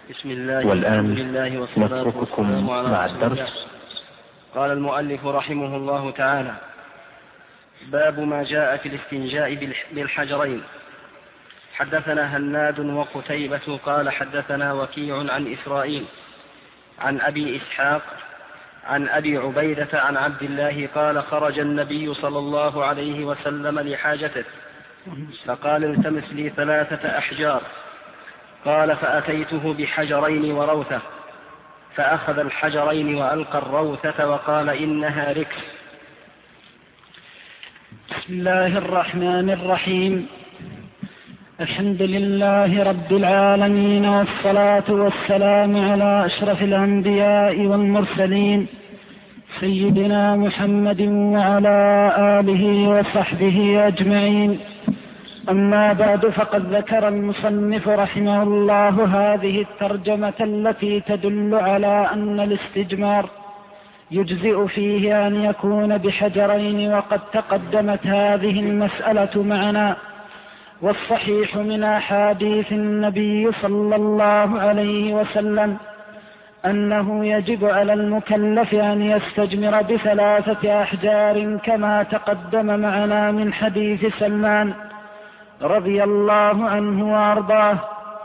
بسم الله والآن نترككم مع الدرس. قال المؤلف رحمه الله تعالى: باب ما جاء في الاستنجاء بالحجرين. حدثنا هناد وقتيبة قال حدثنا وكيع عن إسرائيل عن أبي إسحاق عن أبي عبيدة عن عبد الله قال: خرج النبي صلى الله عليه وسلم لحاجته فقال: التمس لي 3 أحجار. قال: فأتيته بحجرين وروثة، فأخذ الحجرين وألقى الروثة وقال: إنها ركس. بسم الله الرحمن الرحيم. الحمد لله رب العالمين، والصلاة والسلام على أشرف الأنبياء والمرسلين سيدنا محمد وعلى آله وصحبه أجمعين. أما بعد، فقد ذكر المصنف رحمه الله هذه الترجمة التي تدل على أن الاستجمار يجزئ فيه أن يكون بحجرين، وقد تقدمت هذه المسألة معنا. والصحيح من أحاديث النبي صلى الله عليه وسلم أنه يجب على المكلف أن يستجمر ب3 أحجار، كما تقدم معنا من حديث سلمان رضي الله عنه وأرضاه.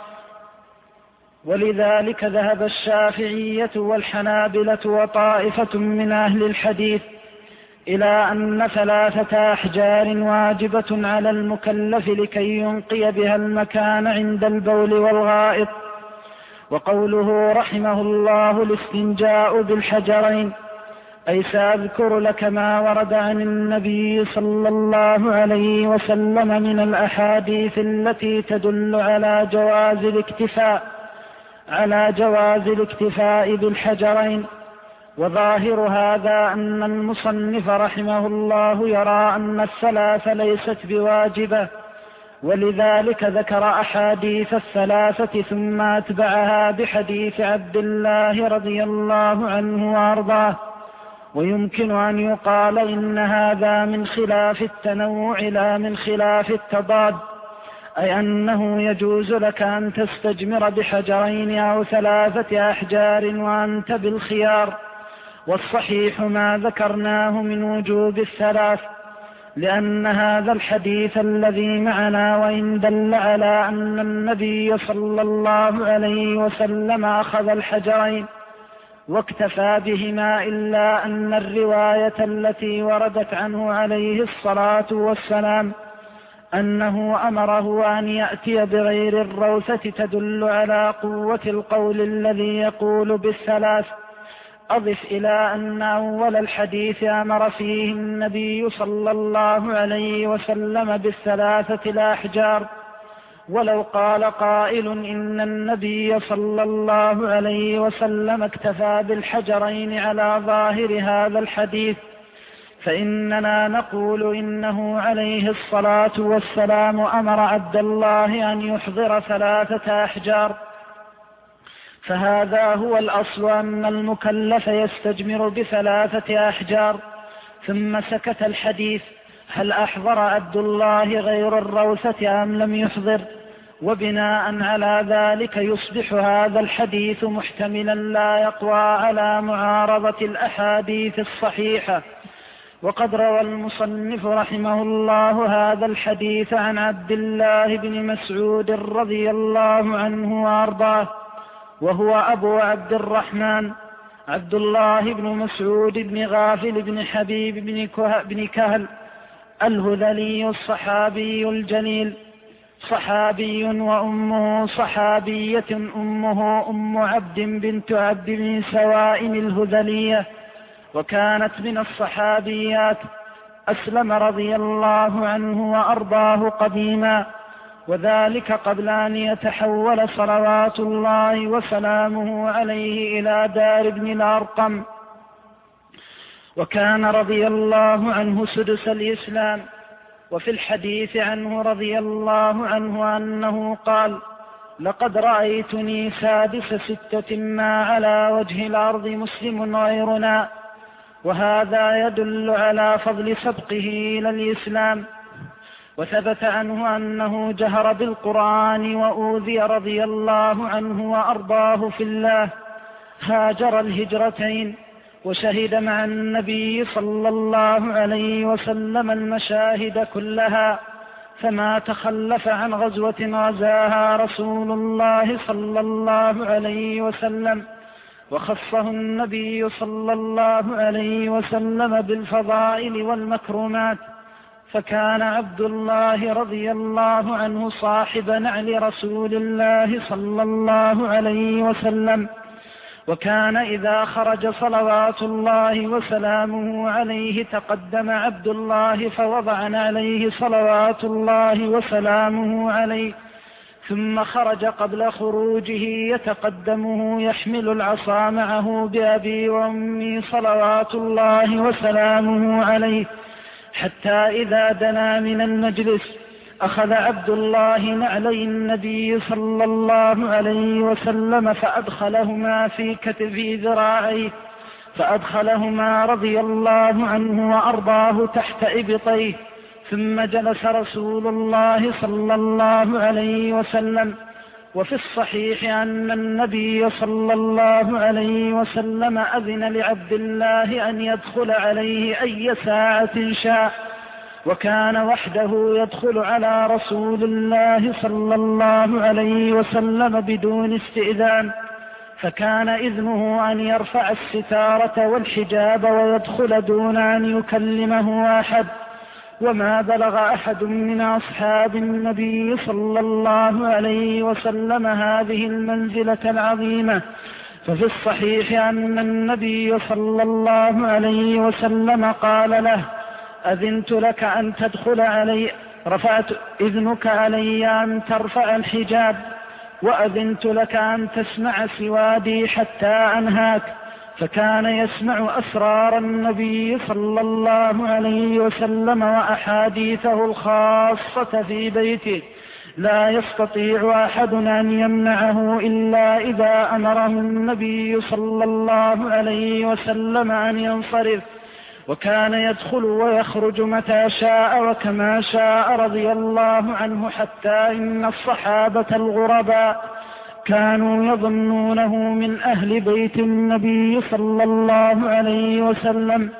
ولذلك ذهب الشافعية والحنابلة وطائفة من أهل الحديث إلى أن 3 أحجار واجبة على المكلف لكي ينقي بها المكان عند البول والغائط. وقوله رحمه الله الاستنجاء بالحجرين، أي سأذكر لك ما ورد عن النبي صلى الله عليه وسلم من الأحاديث التي تدل على جواز الاكتفاء بالحجرين. وظاهر هذا أن المصنف رحمه الله يرى أن 3 ليست بواجبة، ولذلك ذكر أحاديث 3 ثم أتبعها بحديث عبد الله رضي الله عنه وأرضاه. ويمكن أن يقال إن هذا من خلاف التنوع لا من خلاف التضاد، أي أنه يجوز لك أن تستجمر بحجرين أو 3 أحجار وأنت بالخيار. والصحيح ما ذكرناه من وجوب 3، لأن هذا الحديث الذي معنا وإن دل على أن النبي صلى الله عليه وسلم أخذ الحجرين واكتفى بهما، إلا أن الرواية التي وردت عنه عليه الصلاة والسلام أنه أمره أن يأتي بغير الروثة تدل على قوة القول الذي يقول ب3. أضف إلى أن أول الحديث أمر فيه النبي صلى الله عليه وسلم ب3 الأحجار. ولو قال قائل إن النبي صلى الله عليه وسلم اكتفى بالحجرين على ظاهر هذا الحديث، فإننا نقول إنه عليه الصلاة والسلام أمر عبد الله أن يحضر 3 أحجار. فهذا هو الأصل، أن المكلف يستجمر ب3 أحجار. ثم سكت الحديث هل أحضر عبد الله غير الروثة أم لم يحضر؟ وبناء على ذلك يصبح هذا الحديث محتملا لا يقوى على معارضة الأحاديث الصحيحة. وقد روى المصنف رحمه الله هذا الحديث عن عبد الله بن مسعود رضي الله عنه وأرضاه، وهو أبو عبد الرحمن عبد الله بن مسعود بن غافل بن حبيب بن كهل الهذلي الصحابي الجليل، صحابي وأمه صحابية، أمه أم عبد بنت عبد بن سوائم الهذلية، وكانت من الصحابيات. أسلم رضي الله عنه وأرضاه قديما، وذلك قبل أن يتحول صلوات الله وسلامه عليه إلى دار ابن الأرقم. وكان رضي الله عنه سدس الإسلام. وفي الحديث عنه رضي الله عنه أنه قال: لقد رأيتني سادس 6 ما على وجه الأرض مسلم غيرنا. وهذا يدل على فضل سبقه إلى الإسلام. وثبت عنه أنه جهر بالقرآن وأوذي رضي الله عنه وأرضاه في الله. هاجر الهجرتين وشهد مع النبي صلى الله عليه وسلم المشاهد كلها، فما تخلف عن غزوة غزاها رسول الله صلى الله عليه وسلم، وخصه النبي صلى الله عليه وسلم بالفضائل والمكرمات. فكان عبد الله رضي الله عنه صاحب نعل رسول الله صلى الله عليه وسلم، وكان إذا خرج صلوات الله وسلامه عليه تقدم عبد الله فوضع نعليه صلوات الله وسلامه عليه، ثم خرج قبل خروجه يتقدمه يحمل العصا معه بأبي وأمي صلوات الله وسلامه عليه، حتى إذا دنا من المجلس أخذ عبد الله نعلي النبي صلى الله عليه وسلم فأدخلهما في كتف ذراعيه، فأدخلهما رضي الله عنه وأرضاه تحت إبطيه، ثم جلس رسول الله صلى الله عليه وسلم. وفي الصحيح أن النبي صلى الله عليه وسلم أذن لعبد الله أن يدخل عليه أي ساعة شاء، وكان وحده يدخل على رسول الله صلى الله عليه وسلم بدون استئذان، فكان إذنه أن يرفع الستارة والحجاب ويدخل دون أن يكلمه أحد. وما بلغ أحد من أصحاب النبي صلى الله عليه وسلم هذه المنزلة العظيمة. ففي الصحيح أن النبي صلى الله عليه وسلم قال له: أذنت لك أن تدخل علي، رفعت إذنك علي أن ترفع الحجاب، وأذنت لك أن تسمع سوادي حتى أنهاك. فكان يسمع أسرار النبي صلى الله عليه وسلم وأحاديثه الخاصة في بيته، لا يستطيع أحد أن يمنعه إلا إذا أمره النبي صلى الله عليه وسلم أن ينصرف، وكان يدخل ويخرج متى شاء وكما شاء رضي الله عنه، حتى إن الصحابة الغرباء كانوا يظنونه من أهل بيت النبي صلى الله عليه وسلم،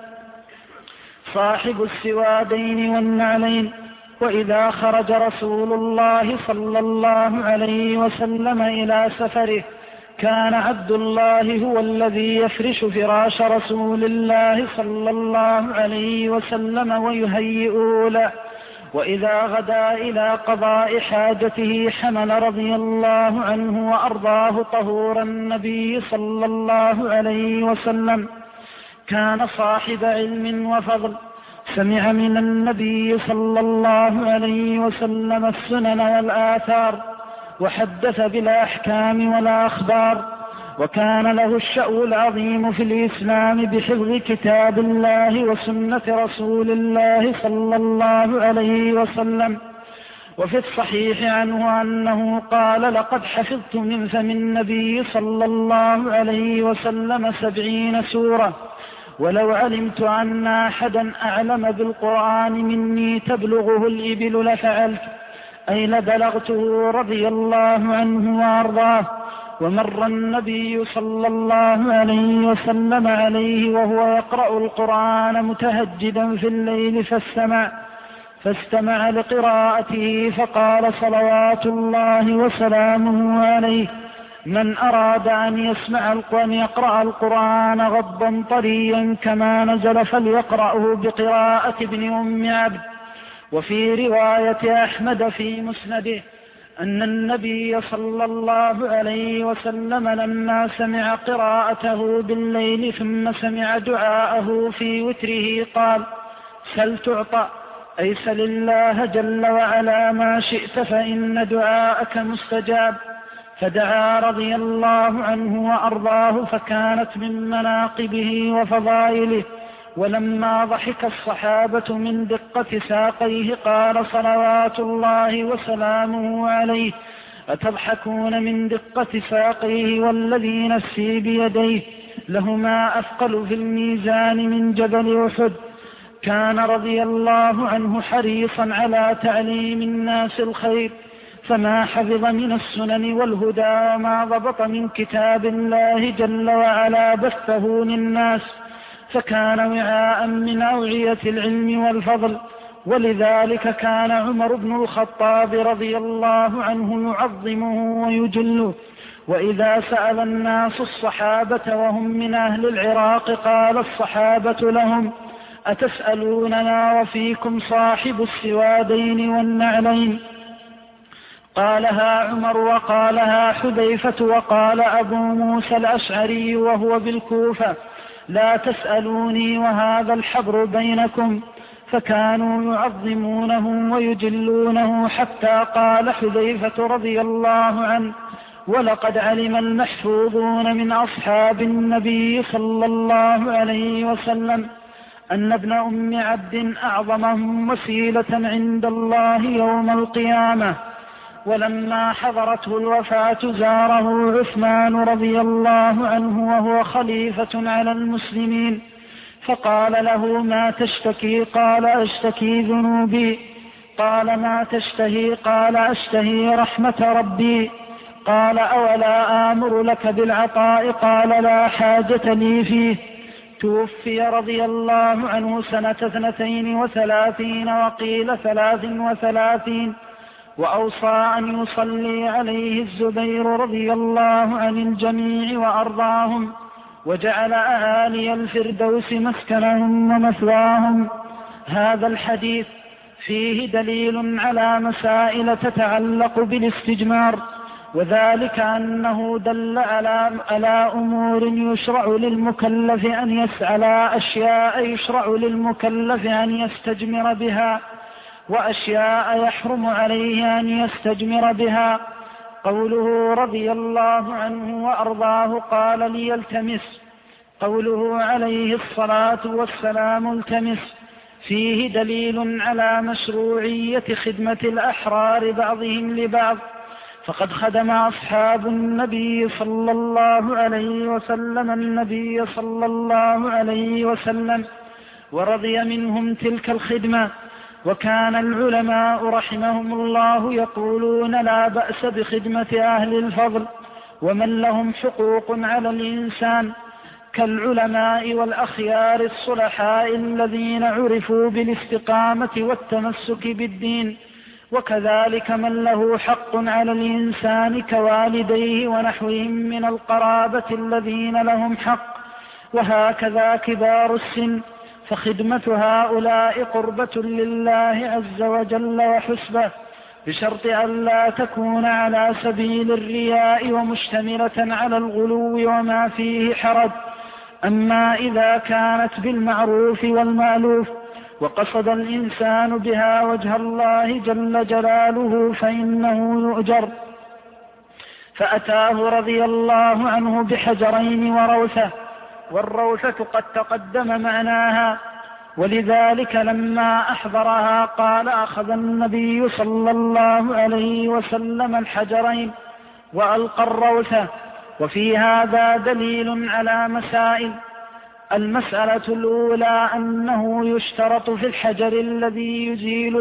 صاحب السوادين والنعلين. وإذا خرج رسول الله صلى الله عليه وسلم إلى سفره كان عبد الله هو الذي يفرش فراش رسول الله صلى الله عليه وسلم ويهيئه له، وإذا غدا إلى قضاء حاجته حمل رضي الله عنه وأرضاه طهور النبي صلى الله عليه وسلم. كان صاحب علم وفضل، سمع من النبي صلى الله عليه وسلم السنن والآثار، وحدث بالأحكام والأخبار، وكان له الشأن العظيم في الإسلام بحفظ كتاب الله وسنة رسول الله صلى الله عليه وسلم. وفي الصحيح عنه أنه قال: لقد حفظت من فم النبي صلى الله عليه وسلم 70 سورة، ولو علمت أن أحدا أعلم بالقرآن مني تبلغه الإبل لفعلت، أي لبلغته رضي الله عنه وأرضاه. ومر النبي صلى الله عليه وسلم عليه وهو يقرأ القرآن متهجدا في الليل فاستمع لقراءته فقال صلوات الله وسلامه عليه: من أراد أن يقرأ القرآن غضا طريا كما نزل فليقرأه بقراءة ابن أم عبد. وفي رواية أحمد في مسنده أن النبي صلى الله عليه وسلم لما سمع قراءته بالليل ثم سمع دعاءه في وتره قال: سل تعطى، أي سل الله جل وعلا ما شئت فإن دعاءك مستجاب. فدعا رضي الله عنه وأرضاه، فكانت من مناقبه وفضائله. ولما ضحك الصحابة من دقة ساقيه قال صلوات الله وسلامه عليه: أتضحكون من دقة ساقيه والذي نفسي بيديه لهما أثقل في الميزان من جبل أحد. كان رضي الله عنه حريصا على تعليم الناس الخير، فما حفظ من السنن والهدى وما ضبط من كتاب الله جل وعلا بثه للناس، فكان وعاء من أوعية العلم والفضل. ولذلك كان عمر بن الخطاب رضي الله عنه يعظمه ويجله. وإذا سأل الناس الصحابة وهم من أهل العراق قال الصحابة لهم: أتسألوننا وفيكم صاحب السوادين والنعلين؟ قالها عمر وقالها حذيفة وقال أبو موسى الأشعري وهو بالكوفة: لا تسألوني وهذا الحبر بينكم. فكانوا يعظمونه ويجلونه حتى قال حذيفة رضي الله عنه: ولقد علم المحفوظون من أصحاب النبي صلى الله عليه وسلم أن ابن أم عبد أعظمهم وسيلة عند الله يوم القيامة. ولما حضرته الوفاة زاره عثمان رضي الله عنه وهو خليفة على المسلمين، فقال له: ما تشتكي؟ قال: أشتكي ذنوبي. قال: ما تشتهي؟ قال: أشتهي رحمة ربي. قال: أولا آمر لك بالعطاء؟ قال: لا حاجة لي فيه. توفي رضي الله عنه سنة 32 وقيل 33، وأوصى أن يصلي عليه الزبير رضي الله عن الجميع وأرضاهم، وجعل أعالي الفردوس مسكنهم ومثواهم. هذا الحديث فيه دليل على مسائل تتعلق بالاستجمار، وذلك أنه دل على أمور يشرع للمكلف على أشياء يشرع للمكلف أن يستجمر بها، وأشياء يحرم عليه أن يستجمر بها. قوله رضي الله عنه وأرضاه قال: ليلتمس. قوله عليه الصلاة والسلام: التمس، فيه دليل على مشروعية خدمة الأحرار بعضهم لبعض، فقد خدم أصحاب النبي صلى الله عليه وسلم النبي صلى الله عليه وسلم ورضي منهم تلك الخدمة. وكان العلماء رحمهم الله يقولون: لا بأس بخدمة أهل الفضل ومن لهم حقوق على الإنسان، كالعلماء والأخيار الصلحاء الذين عرفوا بالاستقامة والتمسك بالدين، وكذلك من له حق على الإنسان كوالديه ونحوهم من القرابة الذين لهم حق، وهكذا كبار السن، فخدمة هؤلاء قربة لله عز وجل وحسبه، بشرط أن لا تكون على سبيل الرياء ومشتملة على الغلو وما فيه حرج. أما إذا كانت بالمعروف والمألوف وقصد الإنسان بها وجه الله جل جلاله فإنه يؤجر. فأتاه رضي الله عنه بحجرين وروثة، والروثة قد تقدم معناها، ولذلك لما أحضرها قال: أخذ النبي صلى الله عليه وسلم الحجرين وألقى الروثة. وفي هذا دليل على مسائل. المسألة الأولى أنه يشترط في الحجر الذي يزيل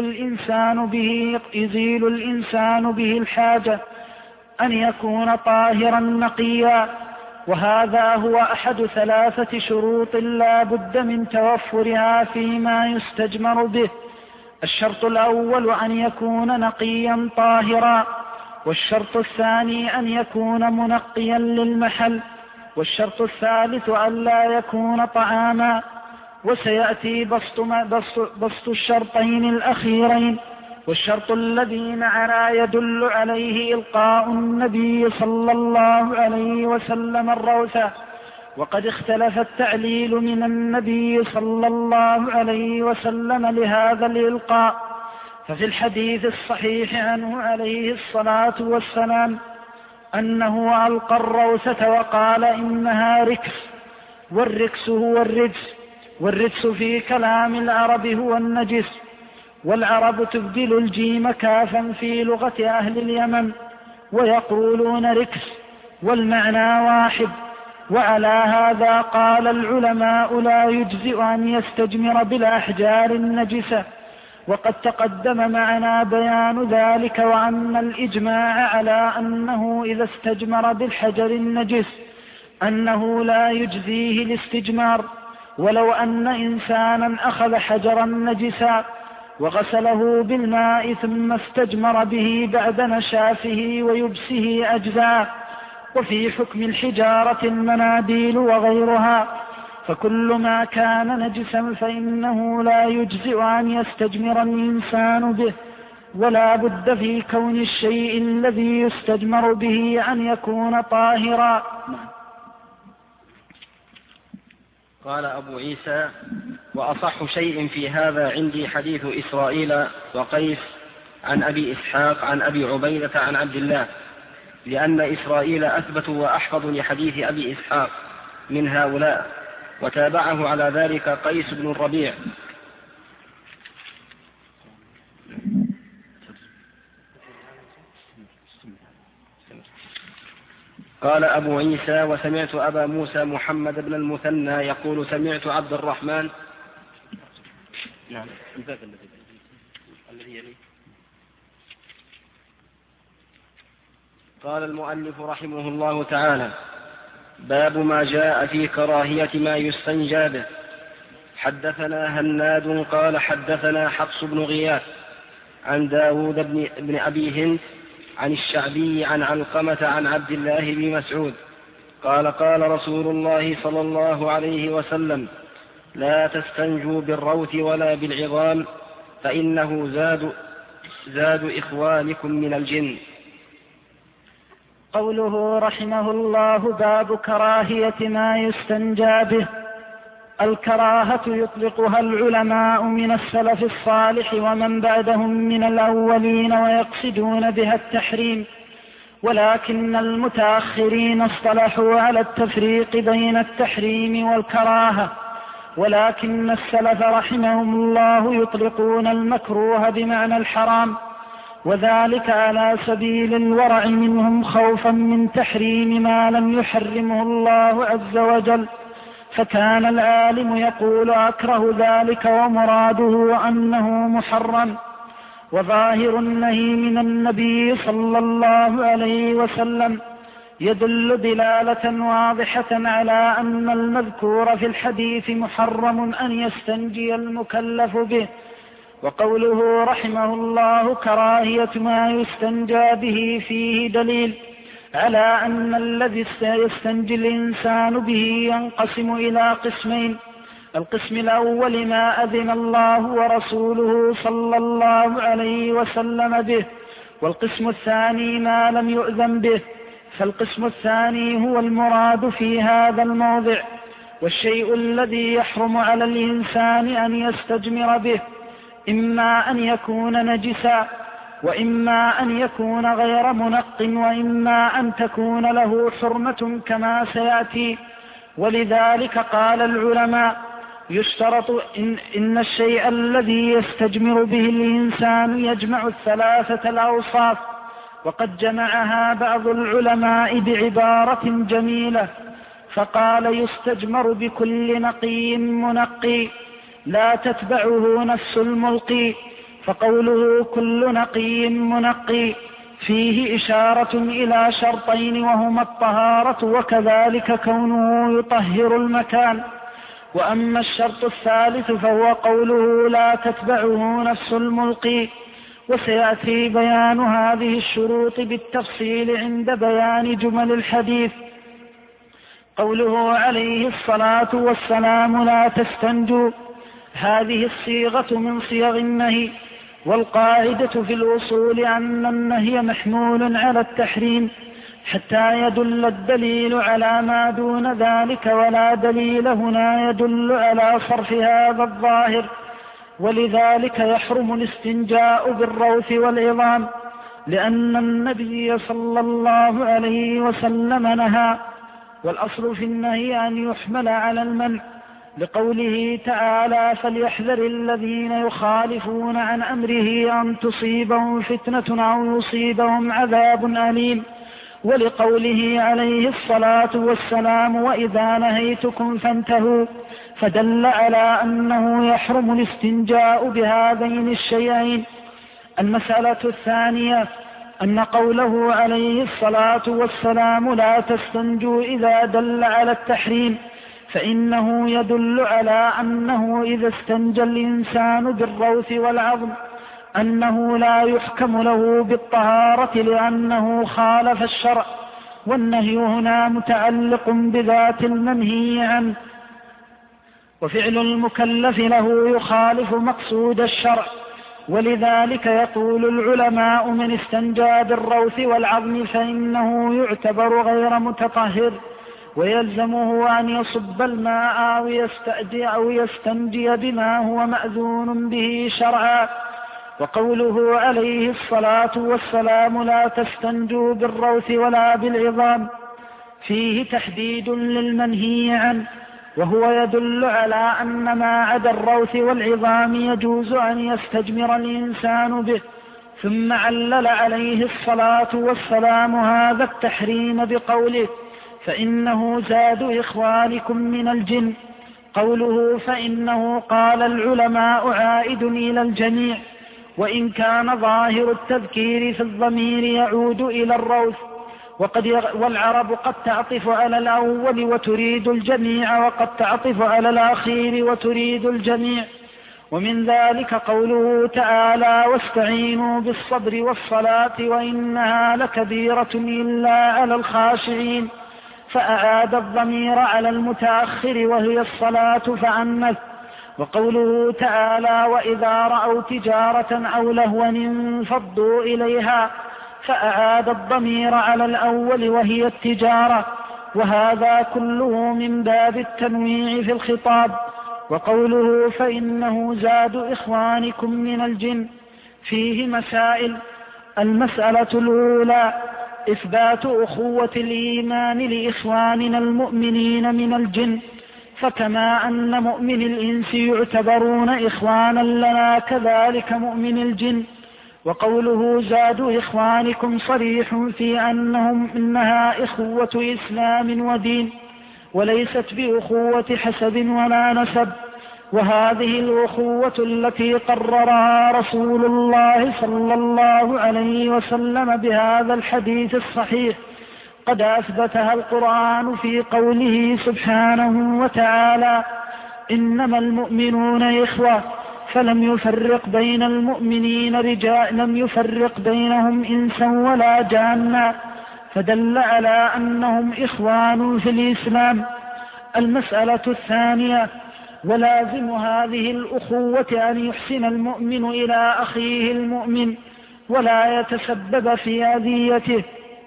الإنسان به الحاجة أن يكون طاهرا نقيا، وهذا هو أحد 3 شروط لا بد من توفرها فيما يستجمر به. الشرط الأول أن يكون نقيا طاهرا، والشرط الثاني أن يكون منقيا للمحل، والشرط الثالث أن لا يكون طعاما. وسيأتي بسط الشرطين الأخيرين. والشرط الذي معنا يدل عليه إلقاء النبي صلى الله عليه وسلم الروثة، وقد اختلف التعليل من النبي صلى الله عليه وسلم لهذا الإلقاء. ففي الحديث الصحيح عنه عليه الصلاة والسلام أنه ألقى الروثة وقال: إنها ركس، والركس هو الرجس، والرجس في كلام العرب هو النجس، والعرب تبدل الجيم كافا في لغة أهل اليمن ويقولون ركس، والمعنى واحد. وعلى هذا قال العلماء لا يجزئ أن يستجمر بالأحجار النجسة، وقد تقدم معنا بيان ذلك، وأن الإجماع على أنه إذا استجمر بالحجر النجس أنه لا يجزيه الاستجمار، ولو أن إنسانا أخذ حجرا نجسا وغسله بالماء ثم استجمر به بعد نشافه ويبسه أجزاء. وفي حكم الحجارة المناديل وغيرها، فكل ما كان نجسا فإنه لا يجزئ أن يستجمر الإنسان به، ولا بد في كون الشيء الذي يستجمر به أن يكون طاهرا. قال أبو عيسى: وأصح شيء في هذا عندي حديث إسرائيل وقيس عن أبي إسحاق عن أبي عبيدة عن عبد الله، لأن إسرائيل أثبت وأحفظ لحديث أبي إسحاق من هؤلاء، وتابعه على ذلك قيس بن الربيع. قال أبو عيسى: وسمعت أبا موسى محمد بن المثنى يقول سمعت عبد الرحمن قال المؤلف رحمه الله تعالى: باب ما جاء في كراهية ما يستنجى به. حدثنا هناد قال حدثنا حفص بن غياث عن داود بن أبي هند عن الشعبي عن علقمة عن عبد الله بن مسعود قال: قال رسول الله صلى الله عليه وسلم: لا تستنجوا بالروث ولا بالعظام، فإنه زاد إخوانكم من الجن. قوله رحمه الله: باب كراهية ما يستنجى به. الكراهة يطلقها العلماء من السلف الصالح ومن بعدهم من الأولين، ويقصدون بها التحريم، ولكن المتأخرين اصطلحوا على التفريق بين التحريم والكراهة، ولكن السلف رحمهم الله يطلقون المكروه بمعنى الحرام، وذلك على سبيل الورع منهم خوفا من تحريم ما لم يحرمه الله عز وجل. فكان العالم يقول: أكره ذلك، ومراده أنه محرم. وظاهر النهي من النبي صلى الله عليه وسلم يدل دلالة واضحة على أن المذكور في الحديث محرم أن يستنجي المكلف به. وقوله رحمه الله: كراهية ما يستنجى به فيه دليل على أن الذي يستنجي الإنسان به ينقسم إلى قسمين: القسم الأول ما أذن الله ورسوله صلى الله عليه وسلم به، والقسم الثاني ما لم يؤذن به. فالقسم الثاني هو المراد في هذا الموضع، والشيء الذي يحرم على الإنسان أن يستجمر به إما أن يكون نجسا، وإما أن يكون غير منق، وإما أن تكون له حرمة كما سيأتي. ولذلك قال العلماء: يشترط إن الشيء الذي يستجمر به الإنسان يجمع الثلاثة الأوصاف. وقد جمعها بعض العلماء بعبارة جميلة فقال: يستجمر بكل نقي منقي لا تتبعه نفس الملقي. فقوله كل نقي منقي فيه إشارة إلى شرطين، وهما الطهارة وكذلك كونه يطهر المكان. وأما الشرط الثالث فهو قوله لا تتبعه نفس الملقي، وسيأتي بيان هذه الشروط بالتفصيل عند بيان جمل الحديث. قوله عليه الصلاة والسلام: لا تستنجوا، هذه الصيغة من صيغ النهي، والقاعدة في الأصول أن النهي محمول على التحريم حتى يدل الدليل على ما دون ذلك، ولا دليل هنا يدل على صرف هذا الظاهر. ولذلك يحرم الاستنجاء بالروث والعظام، لأن النبي صلى الله عليه وسلم نهى. والأصل في النهي أن يحمل على المنع، لقوله تعالى: فليحذر الذين يخالفون عن أمره أن تصيبهم فتنة أو يصيبهم عذاب أليم. ولقوله عليه الصلاة والسلام وإذا نهيتكم فانتهوا، فدل على أنه يحرم الاستنجاء بهذين الشيئين. المسألة الثانية أن قوله عليه الصلاة والسلام لا تستنجوا إذا دل على التحريم، فإنه يدل على أنه إذا استنجى الإنسان بالروث والعظم أنه لا يحكم له بالطهارة لأنه خالف الشرع، والنهي هنا متعلق بذات المنهي عنه، وفعل المكلف له يخالف مقصود الشرع. ولذلك يقول العلماء من استنجى بالروث والعظم فإنه يعتبر غير متطهر، ويلزمه أن يصب الماء أو يستنجي بما هو مأذون به شرعا. وقوله عليه الصلاة والسلام لا تستنجوا بالروث ولا بالعظام فيه تحديد للمنهي عنه، وهو يدل على أن ما عدا الروث والعظام يجوز أن يستجمر الإنسان به. ثم علل عليه الصلاة والسلام هذا التحريم بقوله فإنه زاد إخوانكم من الجن. قوله فإنه قال العلماء عائد إلى الجميع، وإن كان ظاهر التذكير في الضمير يعود إلى الروث، والعرب قد تعطف على الأول وتريد الجميع، وقد تعطف على الأخير وتريد الجميع. ومن ذلك قوله تعالى واستعينوا بالصبر والصلاة وإنها لكبيرة إلا على الخاشعين، فأعاد الضمير على المتأخر وهي الصلاة فأنث. وقوله تعالى وإذا رأوا تجارة أو لهوا انفضوا إليها، فأعاد الضمير على الأول وهي التجارة، وهذا كله من باب التنويع في الخطاب. وقوله فإنه زاد إخوانكم من الجن فيه مسائل. المسألة الأولى إثبات أخوة الإيمان لإخواننا المؤمنين من الجن، فكما أن مؤمن الإنس يعتبرون إخوانا لنا كذلك مؤمن الجن. وقوله زادوا إخوانكم صريح في إنها إخوة إسلام ودين، وليست بأخوة حسب ولا نسب. وهذه الأخوة التي قررها رسول الله صلى الله عليه وسلم بهذا الحديث الصحيح قد أثبتها القرآن في قوله سبحانه وتعالى إنما المؤمنون إخوة، فلم يفرق بين المؤمنين رجال، لم يفرق بينهم إنسا ولا جانا، فدل على أنهم إخوان في الإسلام. المسألة الثانية ولازم هذه الأخوة أن يحسن المؤمن إلى أخيه المؤمن ولا يتسبب في أذيته،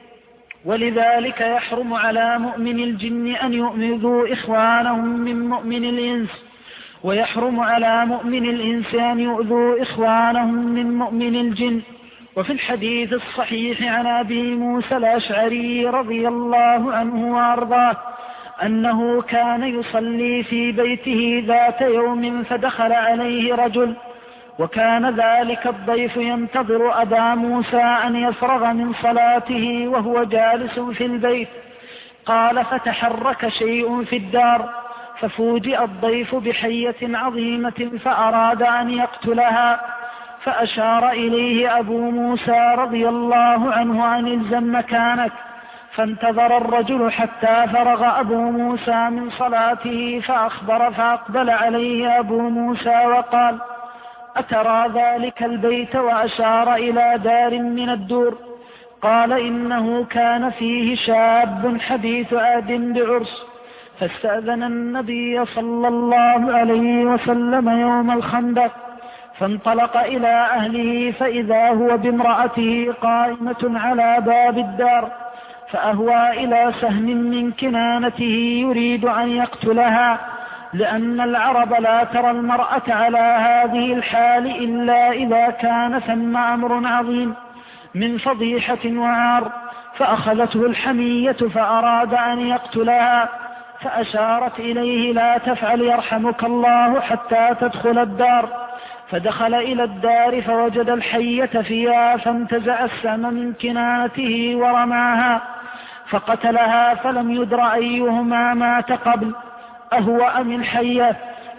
ولذلك يحرم على مؤمن الجن أن يؤذوا إخوانهم من مؤمن الإنس، ويحرم على مؤمن الإنس أن يؤذوا إخوانهم من مؤمن الجن. وفي الحديث الصحيح عن أبي موسى الأشعري رضي الله عنه وأرضاه أنه كان يصلي في بيته ذات يوم فدخل عليه رجل، وكان ذلك الضيف ينتظر أبا موسى أن يفرغ من صلاته وهو جالس في البيت. قال فتحرك شيء في الدار ففوجئ الضيف بحية عظيمة فأراد أن يقتلها، فأشار إليه أبو موسى رضي الله عنه أن الزم مكانك، فانتظر الرجل حتى فرغ أبو موسى من صلاته فأقبل عليه أبو موسى وقال أترى ذلك البيت؟ وأشار إلى دار من الدور. قال إنه كان فيه شاب حديث عهد بعرس، فاستأذن النبي صلى الله عليه وسلم يوم الخندق، فانطلق إلى أهله فإذا هو بامرأته قائمة على باب الدار، فأهوى إلى سهم من كنانته يريد أن يقتلها، لأن العرب لا ترى المرأة على هذه الحال إلا إذا كان ثم أمر عظيم من فضيحة وعار، فأخذته الحمية فأراد أن يقتلها، فأشارت إليه لا تفعل يرحمك الله حتى تدخل الدار. فدخل إلى الدار فوجد الحية فيها، فانتزع السهم من كنانته ورماها، فقتلها فلم يدر أيهما مات قبل أهو أم الحية.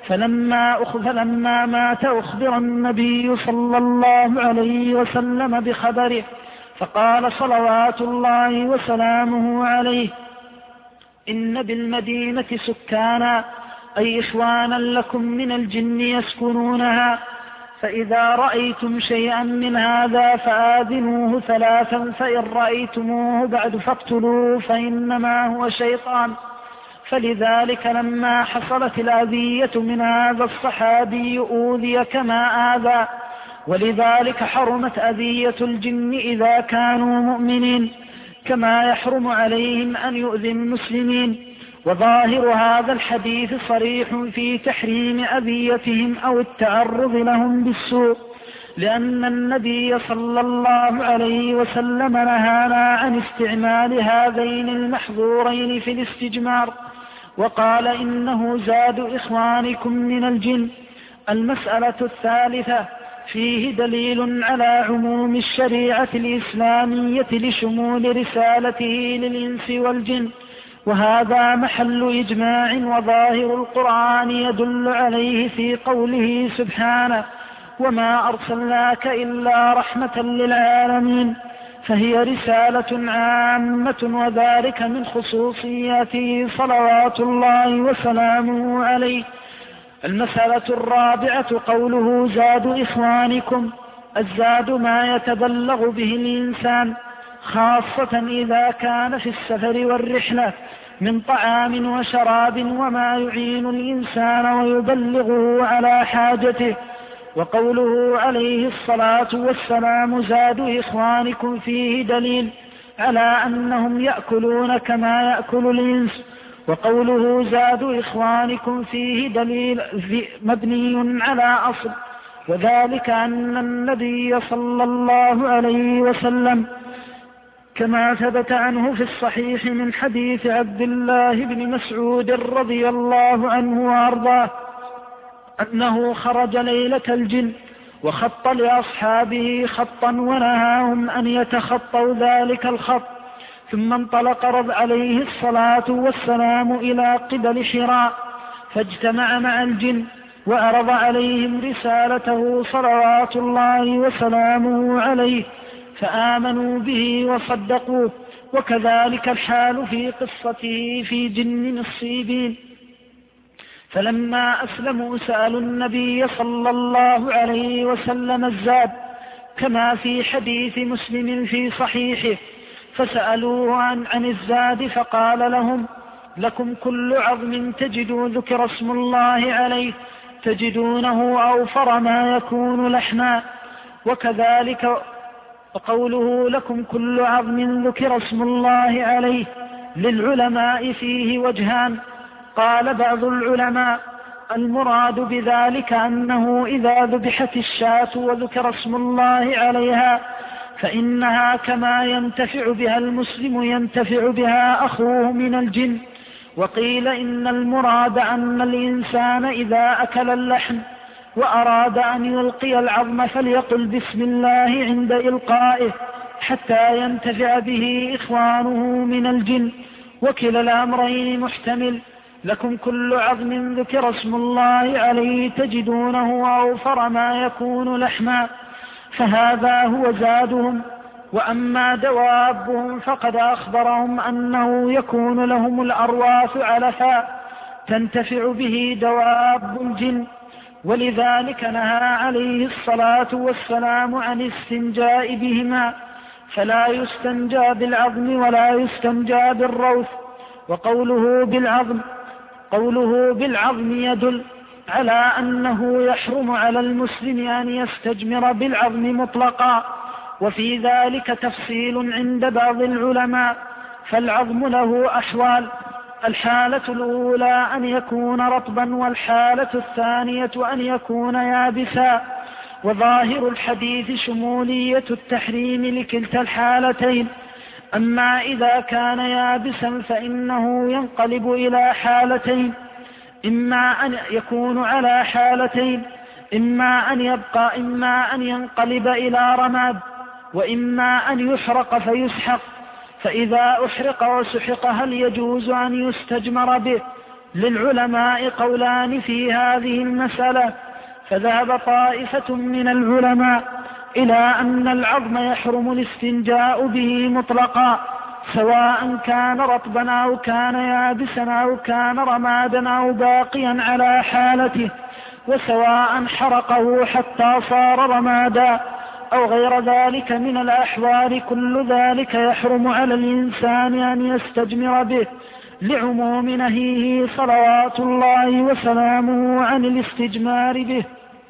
فلما مات أخبر النبي صلى الله عليه وسلم بخبره، فقال صلوات الله وسلامه عليه: إن بالمدينة سكانا، أي إخوانا لكم من الجن يسكنونها، فإذا رأيتم شيئا من هذا فآذنوه 3، فإن رأيتموه بعد فاقتلوه، فإنما هو شيطان. فلذلك لما حصلت الأذية من هذا الصحابي أوذي كما آذى، ولذلك حرمت أذية الجن إذا كانوا مؤمنين، كما يحرم عليهم أن يؤذي المسلمين. وظاهر هذا الحديث صريح في تحريم أذيتهم أو التعرض لهم بالسوء، لأن النبي صلى الله عليه وسلم نهانا عن استعمال هذين المحظورين في الاستجمار، وقال: إنه زاد إخوانكم من الجن. المسألة الثالثة: فيه دليل على عموم الشريعة الإسلامية لشمول رسالته للإنس والجن، وهذا محل إجماع، وظاهر القرآن يدل عليه في قوله سبحانه: وما أرسلناك إلا رحمة للعالمين. فهي رسالة عامة، وذلك من خصوصياته صلوات الله وسلامه عليه. المسألة الرابعة: قوله زاد إخوانكم. الزاد ما يتبلغ به الإنسان، خاصة إذا كان في السفر والرحلة، من طعام وشراب وما يعين الإنسان ويبلغه على حاجته. وقوله عليه الصلاة والسلام زاد إخوانكم فيه دليل على أنهم يأكلون كما يأكل الإنس. وقوله زاد إخوانكم فيه دليل مبني على أصل، وذلك أن النبي صلى الله عليه وسلم كما ثبت عنه في الصحيح من حديث عبد الله بن مسعود رضي الله عنه وأرضاه أنه خرج ليلة الجن وخط لأصحابه خطا ونهاهم أن يتخطوا ذلك الخط، ثم انطلق عليه الصلاة والسلام إلى قبل حراء، فاجتمع مع الجن وعرض عليهم رسالته صلوات الله وسلامه عليه، فآمنوا به وصدقوه. وكذلك الحال في قصته في جن الصيبين. فلما أسلموا سألوا النبي صلى الله عليه وسلم الزاد، كما في حديث مسلم في صحيحه، فسألوه عن الزاد، فقال لهم: لكم كل عظم تجدوا ذكر اسم الله عليه تجدونه أوفر ما يكون لحما. وكذلك قوله لكم كل عظم ذكر اسم الله عليه للعلماء فيه وجهان. قال بعض العلماء: المراد بذلك أنه إذا ذبحت الشاة وذكر اسم الله عليها فإنها كما ينتفع بها المسلم ينتفع بها أخوه من الجن. وقيل إن المراد أن الإنسان إذا أكل اللحم وأراد أن يلقي العظم فليقل بسم الله عند إلقائه حتى ينتفع به إخوانه من الجن. وكلا الأمرين محتمل. لكم كل عظم ذكر اسم الله عليه تجدونه أوفر ما يكون لحما، فهذا هو زادهم. وأما دوابهم فقد أخبرهم أنه يكون لهم الأرواح علفا تنتفع به دواب الجن، ولذلك نهى عليه الصلاة والسلام عن الاستنجاء بهما، فلا يستنجى بالعظم ولا يستنجى بالروث. وقوله بالعظم يدل على أنه يحرم على المسلم أن يستجمر بالعظم مطلقا، وفي ذلك تفصيل عند بعض العلماء. فالعظم له أحوال: الحالة الأولى أن يكون رطبا، والحالة الثانية أن يكون يابسا. وظاهر الحديث شمولية التحريم لكلتا الحالتين. أما إذا كان يابسا فإنه ينقلب إلى حالتين: إما أن يكون على حالتين، إما أن يبقى، إما أن ينقلب إلى رماد، وإما أن يحرق فيسحق. فإذا أحرق وسحق هل يجوز أن يستجمر به؟ للعلماء قولان في هذه المسألة، فذهب طائفة من العلماء إلى أن العظم يحرم الاستنجاء به مطلقا، سواء كان رطبا أو كان يابسا أو كان رمادا أو باقيا على حالته، وسواء حرقه حتى صار رمادا أو غير ذلك من الأحوال، كل ذلك يحرم على الإنسان أن يستجمر به، لعموم نهيه صلوات الله وسلامه عن الاستجمار به.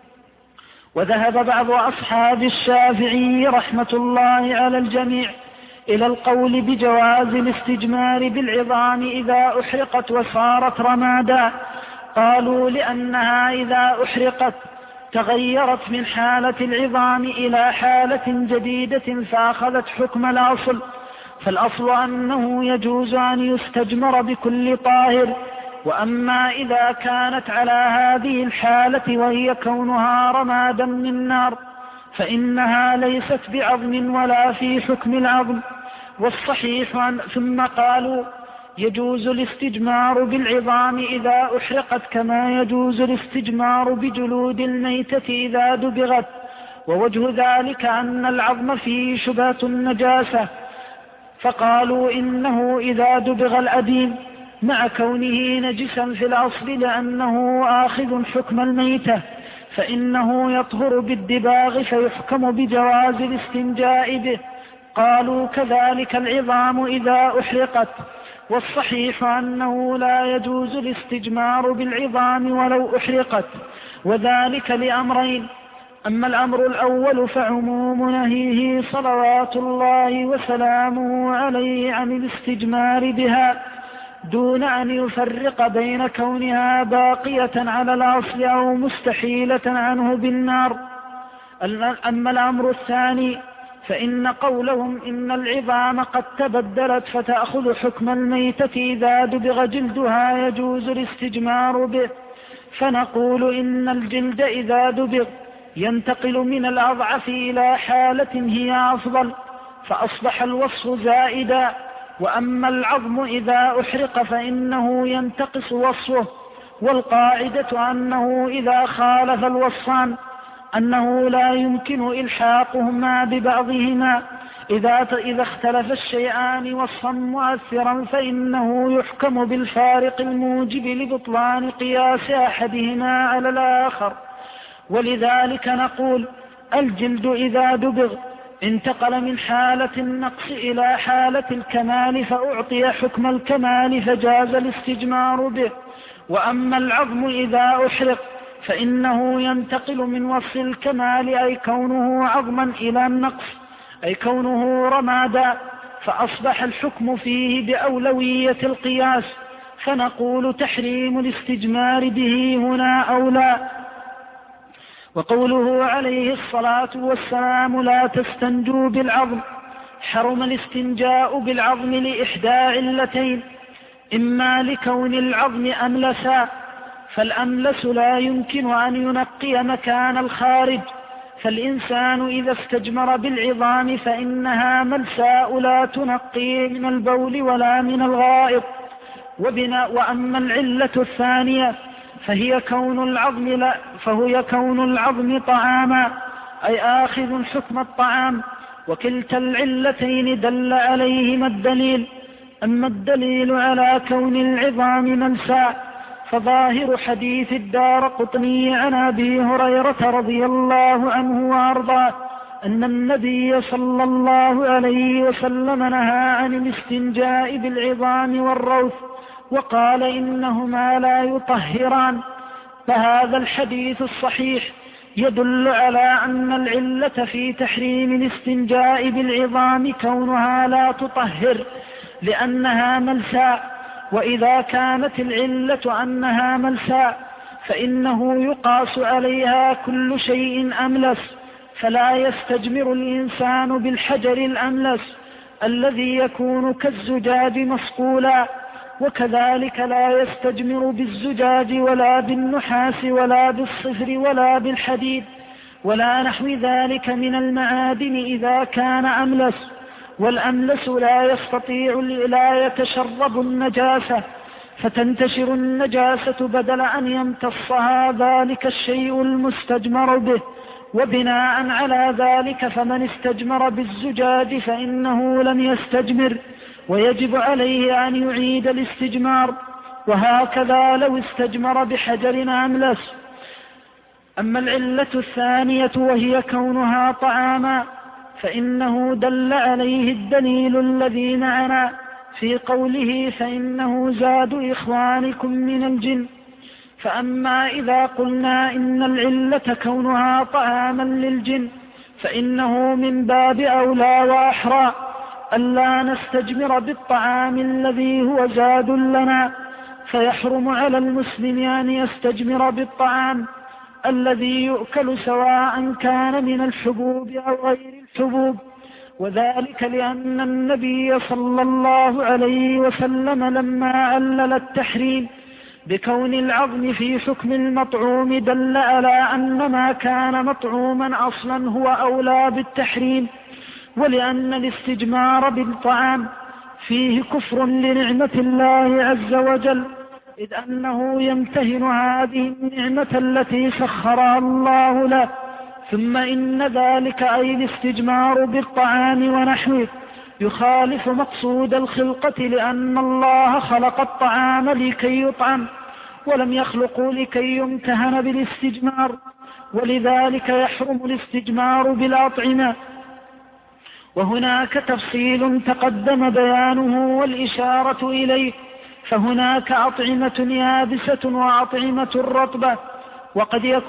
وذهب بعض أصحاب الشافعي رحمة الله على الجميع إلى القول بجواز الاستجمار بالعظام إذا أحرقت وصارت رمادا، قالوا لأنها إذا أحرقت تغيرت من حالة العظام إلى حالة جديدة فأخذت حكم الأصل، فالأصل أنه يجوز أن يستجمر بكل طاهر. وأما إذا كانت على هذه الحالة وهي كونها رمادا من نار فإنها ليست بعظم ولا في حكم العظم. والصحيح ثم قالوا يجوز الاستجمار بالعظام إذا أحرقت كما يجوز الاستجمار بجلود الميتة إذا دبغت، ووجه ذلك أن العظم فيه شبهة النجاسة، فقالوا إنه إذا دبغ الأديم مع كونه نجسا في الأصل لأنه آخذ حكم الميتة فإنه يطهر بالدباغ فيحكم بجواز الاستنجاء به. قالوا كذلك العظام إذا أحرقت، والصحيح أنه لا يجوز الاستجمار بالعظام ولو أحرقت، وذلك لأمرين: أما الأمر الأول فعموم نهيه صلوات الله وسلامه عليه عن الاستجمار بها دون أن يفرق بين كونها باقية على الأصل أو مستحيلة عنه بالنار. أما الأمر الثاني فإن قولهم إن العظام قد تبدلت فتأخذ حكم الميتة إذا دبغ جلدها يجوز الاستجمار به، فنقول إن الجلد إذا دبغ ينتقل من الأضعف إلى حالة هي أفضل فأصبح الوصف زائدا. وأما العظم إذا أحرق فإنه ينتقص وصفه، والقاعدة أنه إذا خالف الوصفان أنه لا يمكن إلحاقهما ببعضهما، إذا اختلف الشيئان وصفا مؤثرا فإنه يحكم بالفارق الموجب لبطلان قياس أحدهما على الآخر. ولذلك نقول الجلد إذا دبغ انتقل من حالة النقص إلى حالة الكمال فأعطي حكم الكمال فجاز الاستجمار به. وأما العظم إذا أحرق فإنه ينتقل من وصف الكمال أي كونه عظما إلى النقص أي كونه رمادا، فأصبح الحكم فيه بأولوية القياس، فنقول تحريم الاستجمار به هنا أولى. وقوله عليه الصلاة والسلام لا تستنجوا بالعظم، حرم الاستنجاء بالعظم لإحدى علتين: إما لكون العظم أملسا، فالأملس لا يمكن أن ينقي مكان الخارج، فالإنسان إذا استجمر بالعظام فإنها ملساء لا تنقي من البول ولا من الغائط. وأما العلة الثانية فهي كون العظم طعاما أي آخذ حكم الطعام، وكلتا العلتين دل عليهما الدليل. أما الدليل على كون العظام ملساء فظاهر حديث الدارقطني عن أبي هريرة رضي الله عنه وأرضاه أن النبي صلى الله عليه وسلم نهى عن الاستنجاء بالعظام والروث وقال إنهما لا يطهران، فهذا الحديث الصحيح يدل على أن العلة في تحريم الاستنجاء بالعظام كونها لا تطهر لأنها ملساء. وإذا كانت العلة أنها ملساء فإنه يقاس عليها كل شيء أملس، فلا يستجمر الإنسان بالحجر الأملس الذي يكون كالزجاج مصقولا، وكذلك لا يستجمر بالزجاج ولا بالنحاس ولا بالصفر ولا بالحديد ولا نحو ذلك من المعادن إذا كان أملس. والأملس لا يتشرب النجاسة فتنتشر النجاسة بدل أن يمتصها ذلك الشيء المستجمر به. وبناء على ذلك فمن استجمر بالزجاج فإنه لم يستجمر ويجب عليه أن يعيد الاستجمار، وهكذا لو استجمر بحجر أملس. أما العلة الثانية وهي كونها طعاما فإنه دل عليه الدليل الذي معنا في قوله فإنه زاد إخوانكم من الجن. فأما إذا قلنا إن العلة كونها طعاما للجن فإنه من باب أولى وأحرى ألا نستجمر بالطعام الذي هو زاد لنا، فيحرم على المسلم أن يستجمر بالطعام الذي يؤكل سواء كان من الحبوب أو غير الحبوب، وذلك لأن النبي صلى الله عليه وسلم لما علل التحريم بكون العظم في حكم المطعوم دل على أن ما كان مطعوما أصلا هو أولى بالتحريم، ولأن الاستجمار بالطعام فيه كفر لنعمة الله عز وجل، إذ أنه يمتهن هذه النعمة التي سخرها الله له. ثم إن ذلك أي الاستجمار بالطعام ونحوه يخالف مقصود الخلقة، لأن الله خلق الطعام لكي يطعم ولم يخلقه لكي يمتهن بالاستجمار، ولذلك يحرم الاستجمار بالأطعمة. وهناك تفصيل تقدم بيانه والإشارة إليه، فهناك أطعمة يابسة وأطعمة رطبة، وقد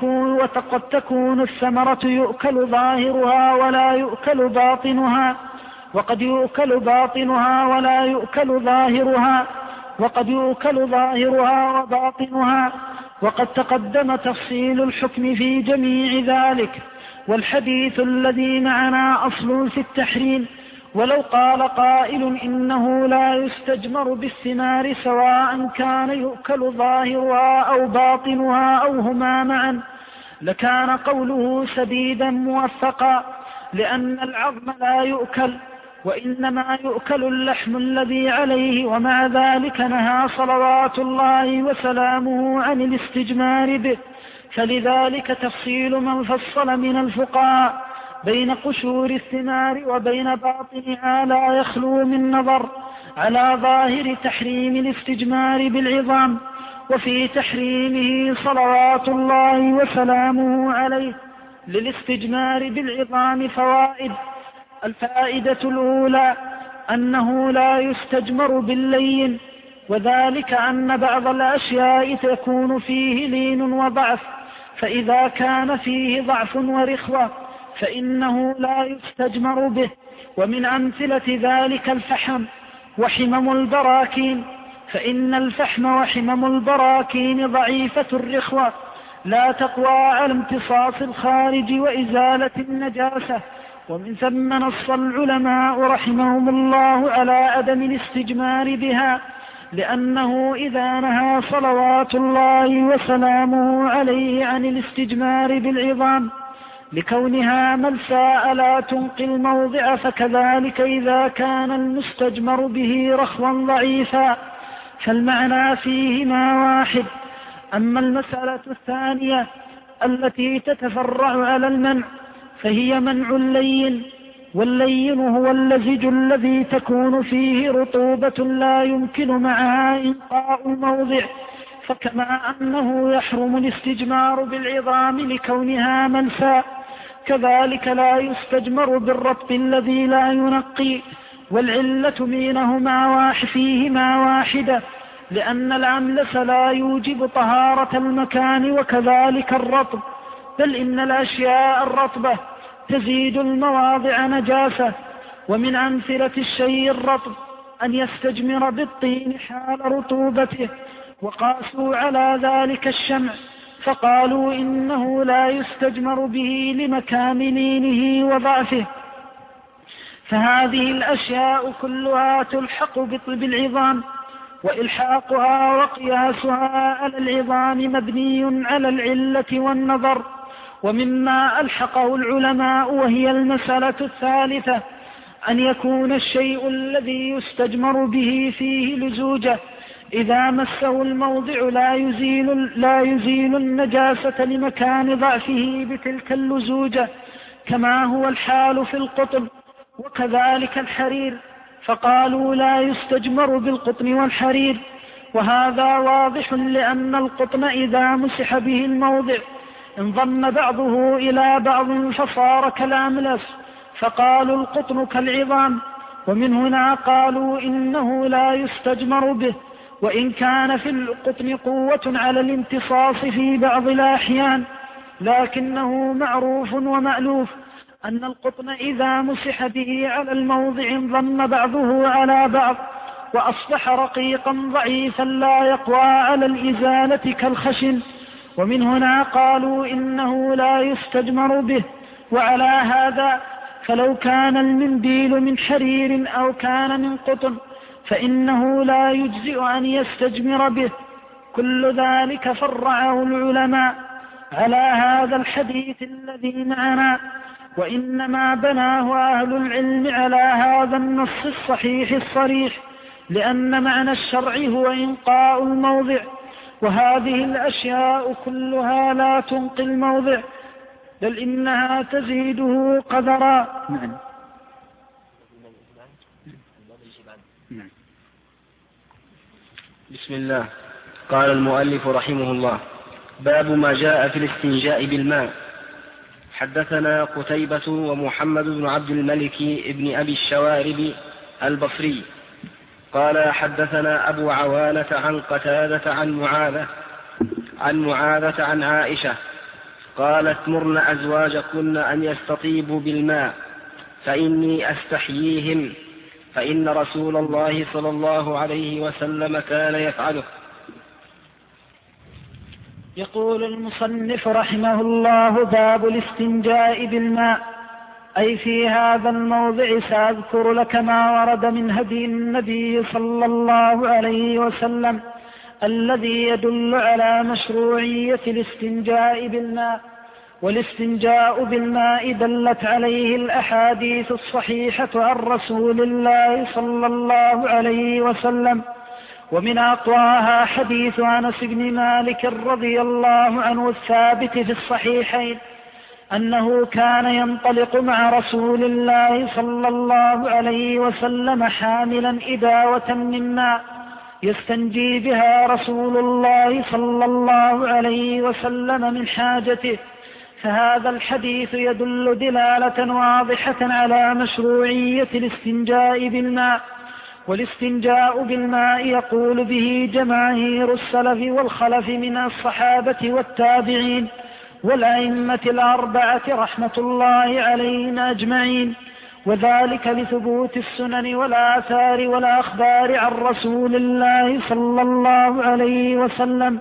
تكون الثمرة يؤكل ظاهرها ولا يؤكل باطنها، وقد يؤكل باطنها ولا يؤكل ظاهرها، وقد يؤكل ظاهرها وباطنها، وقد تقدم تفصيل الحكم في جميع ذلك. والحديث الذي معنا أصل في التحريم، ولو قال قائل إنه لا يستجمر بالثمار سواء كان يؤكل ظاهرها أو باطنها أو هما معا لكان قوله سديدا موفقا، لأن العظم لا يؤكل وإنما يؤكل اللحم الذي عليه، ومع ذلك نهى صلوات الله وسلامه عن الاستجمار به. فلذلك تفصيل من فصل من الفقهاء بين قشور الثمار وبين باطنها لا يخلو من نظر على ظاهر تحريم الاستجمار بالعظام، وفي تحريمه صلوات الله وسلامه عليه للاستجمار بالعظام فوائد. الفائدة الأولى أنه لا يستجمر باللين، وذلك أن بعض الأشياء تكون فيه لين وضعف، فإذا كان فيه ضعف ورخوة فإنه لا يستجمر به. ومن أمثلة ذلك الفحم وحمم البراكين، فإن الفحم وحمم البراكين ضعيفة الرخوة لا تقوى على امتصاص الخارج وإزالة النجاسة، ومن ثم نص العلماء رحمهم الله على عدم الاستجمار بها، لأنه إذا نهى صلوات الله وسلامه عليه عن الاستجمار بالعظام لكونها ملساء لا تنقي الموضع، فكذلك إذا كان المستجمر به رخوا ضعيفا فالمعنى فيهما واحد. أما المسألة الثانية التي تتفرع على المنع فهي منع اللين، واللين هو اللزج الذي تكون فيه رطوبة لا يمكن معها إنقاء الموضع، فكما أنه يحرم الاستجمار بالعظام لكونها ملساء كذلك لا يستجمر بالرطب الذي لا ينقي. والعلة بينهما فيهما واحدة، لأن الأملس لا يوجب طهارة المكان وكذلك الرطب، بل إن الأشياء الرطبة تزيد المواضع نجاسة. ومن أمثلة الشيء الرطب أن يستجمر بالطين حال رطوبته، وقاسوا على ذلك الشمع فقالوا إنه لا يستجمر به لمكان لينه وضعفه. فهذه الأشياء كلها تلحق بالعظام، وإلحاقها وقياسها على العظام مبني على العلة والنظر. ومما ألحقه العلماء وهي المسألة الثالثة أن يكون الشيء الذي يستجمر به فيه لزوجة إذا مسه الموضع لا يزيل النجاسة لمكان ضعفه بتلك اللزوجة، كما هو الحال في القطن، وكذلك الحرير، فقالوا لا يستجمر بالقطن والحرير. وهذا واضح، لأن القطن إذا مسح به الموضع انضم بعضه إلى بعض فصار كالأملس، فقالوا القطن كالعظام، ومن هنا قالوا إنه لا يستجمر به، وإن كان في القطن قوة على الامتصاص في بعض الأحيان، لكنه معروف ومألوف أن القطن إذا مسح به على الموضع انضم بعضه على بعض وأصبح رقيقا ضعيفا لا يقوى على الإزالة كالخشن، ومن هنا قالوا إنه لا يستجمر به. وعلى هذا فلو كان المنديل من حرير أو كان من قطن فإنه لا يجزئ أن يستجمر به. كل ذلك فرعه العلماء على هذا الحديث الذي معنا، وإنما بناه أهل العلم على هذا النص الصحيح الصريح، لأن معنى الشرع هو إنقاء الموضع، وهذه الأشياء كلها لا تنقي الموضع، بل إنها تزيده قدرا. بسم الله. قال المؤلف رحمه الله: باب ما جاء في الاستنجاء بالماء. حدثنا قتيبة ومحمد بن عبد الملك ابن أبي الشوارب البصري قال حدثنا أبو عوانة عن قتادة عن معاذة عن عائشة قالت: مرن أزواجكن أن يستطيبوا بالماء فإني أستحييهم، فإن رسول الله صلى الله عليه وسلم كان يفعله. يقول المصنف رحمه الله: باب الاستنجاء بالماء. أي في هذا الموضع سأذكر لك ما ورد من هدي النبي صلى الله عليه وسلم الذي يدل على مشروعية الاستنجاء بالماء. والاستنجاء بالماء دلت عليه الأحاديث الصحيحة عن رسول الله صلى الله عليه وسلم، ومن أقواها حديث أنس بن مالك رضي الله عنه الثابت في الصحيحين أنه كان ينطلق مع رسول الله صلى الله عليه وسلم حاملا إداوة من ماء يستنجي بها رسول الله صلى الله عليه وسلم من حاجته، فهذا الحديث يدل دلالة واضحة على مشروعية الاستنجاء بالماء. والاستنجاء بالماء يقول به جماهير السلف والخلف من الصحابة والتابعين والأئمة الأربعة رحمة الله عليهم أجمعين، وذلك لثبوت السنن والآثار والأخبار عن رسول الله صلى الله عليه وسلم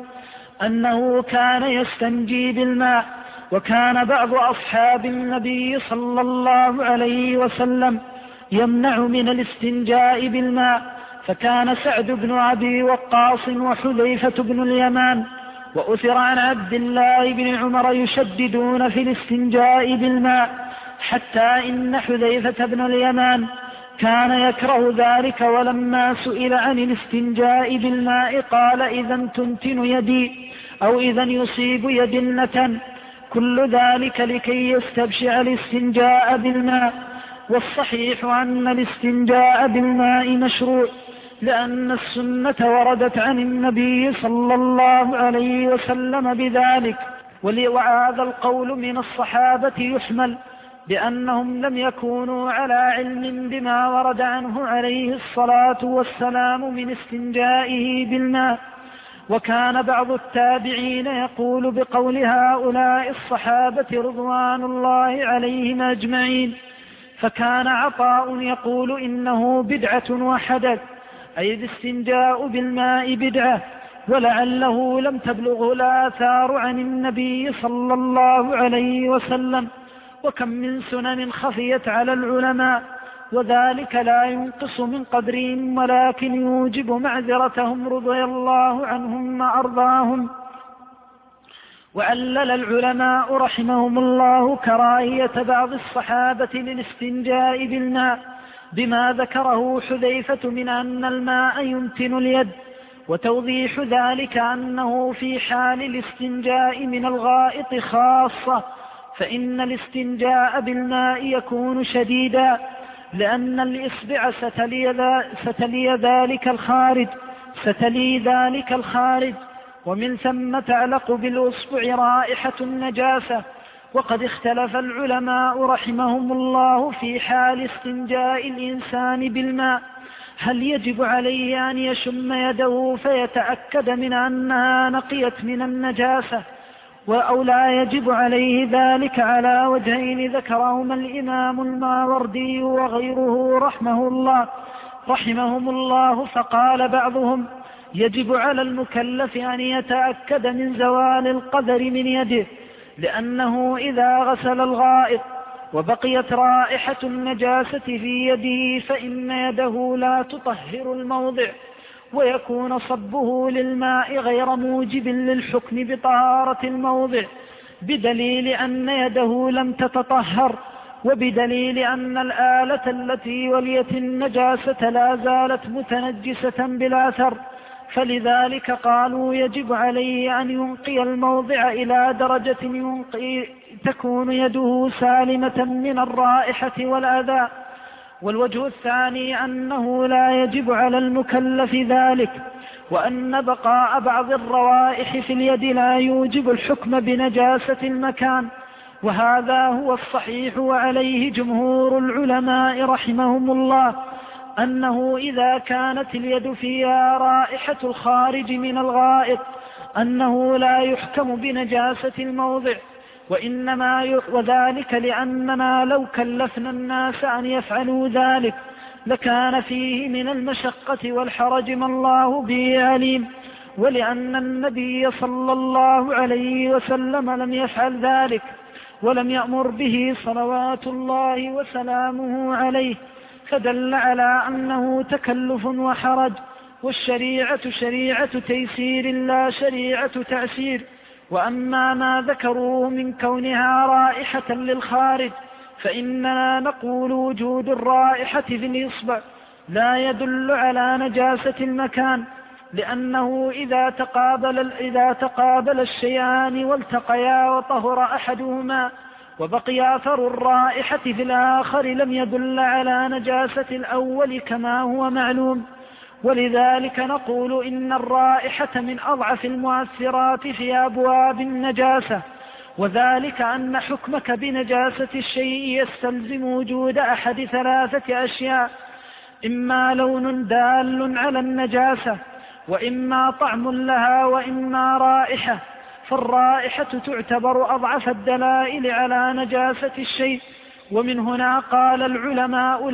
أنه كان يستنجي بالماء. وكان بعض أصحاب النبي صلى الله عليه وسلم يمنع من الاستنجاء بالماء، فكان سعد بن أبي وقاص وحذيفة بن اليمان وأثر عن عبد الله بن عمر يشددون في الاستنجاء بالماء، حتى إن حذيفة بن اليمان كان يكره ذلك، ولما سئل عن الاستنجاء بالماء قال: إذا تنتن يدي، أو إذا يصيب يدي النتن. كل ذلك لكي يستبشع الاستنجاء بالماء. والصحيح أن الاستنجاء بالماء مشروع، لأن السنة وردت عن النبي صلى الله عليه وسلم بذلك. وهذا القول من الصحابة يحمل بأنهم لم يكونوا على علم بما ورد عنه عليه الصلاة والسلام من استنجائه بالماء. وكان بعض التابعين يقول بقول هؤلاء الصحابة رضوان الله عليهم أجمعين، فكان عطاء يقول إنه بدعة وحدث، أي الاستنجاء بالماء بدعة، ولعله لم تبلغه الآثار عن النبي صلى الله عليه وسلم. وكم من سنن خفيت على العلماء، وذلك لا ينقص من قدرهم ولكن يوجب معذرتهم رضي الله عنهم وأرضاهم. وعلل العلماء رحمهم الله كراهية بعض الصحابة للاستنجاء بالماء بما ذكره حذيفة من أن الماء يمتن اليد، وتوضيح ذلك أنه في حال الاستنجاء من الغائط خاصة، فإن الاستنجاء بالماء يكون شديدا لأن الإصبع ستلي ذلك الخارج، ومن ثم تعلق بالأصبع رائحة النجاسة. وقد اختلف العلماء رحمهم الله في حال استنجاء الإنسان بالماء، هل يجب عليه أن يشم يده فيتأكد من أنها نقيت من النجاسة، أو لا يجب عليه ذلك، على وجهين ذكرهما الإمام الماوردي وغيره رحمهم الله. فقال بعضهم: يجب على المكلف أن يتأكد من زوال القدر من يده، لأنه إذا غسل الغائط وبقيت رائحة النجاسة في يده فإن يده لا تطهر الموضع، ويكون صبه للماء غير موجب للحكم بطهارة الموضع، بدليل أن يده لم تتطهر، وبدليل أن الآلة التي وليت النجاسة لا زالت متنجسة بالأثر. فلذلك قالوا يجب عليه أن ينقي الموضع إلى درجة تكون يده سالمة من الرائحة والأذى. والوجه الثاني أنه لا يجب على المكلف ذلك، وأن بقاء بعض الروائح في اليد لا يوجب الحكم بنجاسة المكان، وهذا هو الصحيح وعليه جمهور العلماء رحمهم الله، أنه إذا كانت اليد فيها رائحة الخارج من الغائط أنه لا يحكم بنجاسة الموضع، وذلك لأننا لو كلفنا الناس أن يفعلوا ذلك لكان فيه من المشقة والحرج ما الله به عليم، ولأن النبي صلى الله عليه وسلم لم يفعل ذلك ولم يأمر به صلوات الله وسلامه عليه، فدل على أنه تكلف وحرج، والشريعة شريعة تيسير لا شريعة تعسير. وأما ما ذكروه من كونها رائحة للخارج فإننا نقول وجود الرائحة في الإصبع لا يدل على نجاسة المكان، لأنه إذا تقابل الشيئان والتقيا وطهر أحدهما وبقي أثر الرائحة في الآخر لم يدل على نجاسة الأول كما هو معلوم. ولذلك نقول إن الرائحة من أضعف المؤثرات في أبواب النجاسة، وذلك أن حكمك بنجاسة الشيء يستلزم وجود أحد ثلاثة أشياء: إما لون دال على النجاسة، وإما طعم لها، وإما رائحة، فالرائحة تعتبر أضعف الدلائل على نجاسة الشيء. ومن هنا قال العلماء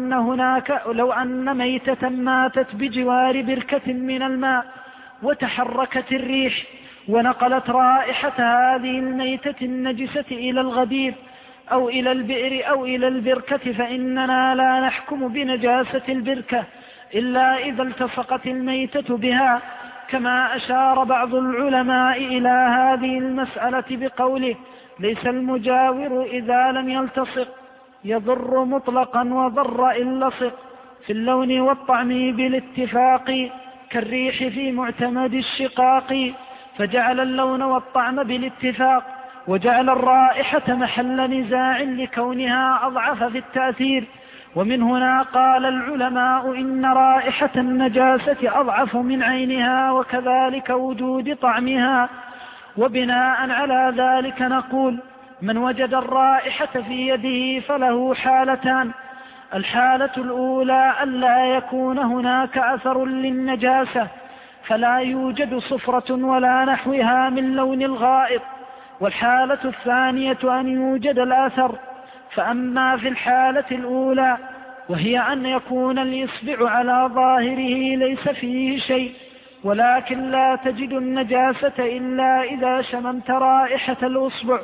لو أن ميتة ماتت بجوار بركة من الماء وتحركت الريح ونقلت رائحة هذه الميتة النجسة إلى الغدير أو إلى البئر أو إلى البركة فإننا لا نحكم بنجاسة البركة إلا إذا التصقت الميتة بها، كما أشار بعض العلماء إلى هذه المسألة بقوله: ليس المجاور إذا لم يلتصق يضر مطلقا وضر إن لصق، في اللون والطعم بالاتفاق كالريح في معتمد الشقاق، فجعل اللون والطعم بالاتفاق وجعل الرائحة محل نزاع لكونها أضعف في التأثير. ومن هنا قال العلماء إن رائحة النجاسة أضعف من عينها وكذلك وجود طعمها. وبناء على ذلك نقول: من وجد الرائحة في يده فله حالتان: الحالة الأولى ألا يكون هناك أثر للنجاسة فلا يوجد صفرة ولا نحوها من لون الغائط، والحالة الثانية أن يوجد الأثر. فأما في الحالة الأولى وهي أن يكون الإصبع على ظاهره ليس فيه شيء ولكن لا تجد النجاسة إلا إذا شممت رائحة الأصبع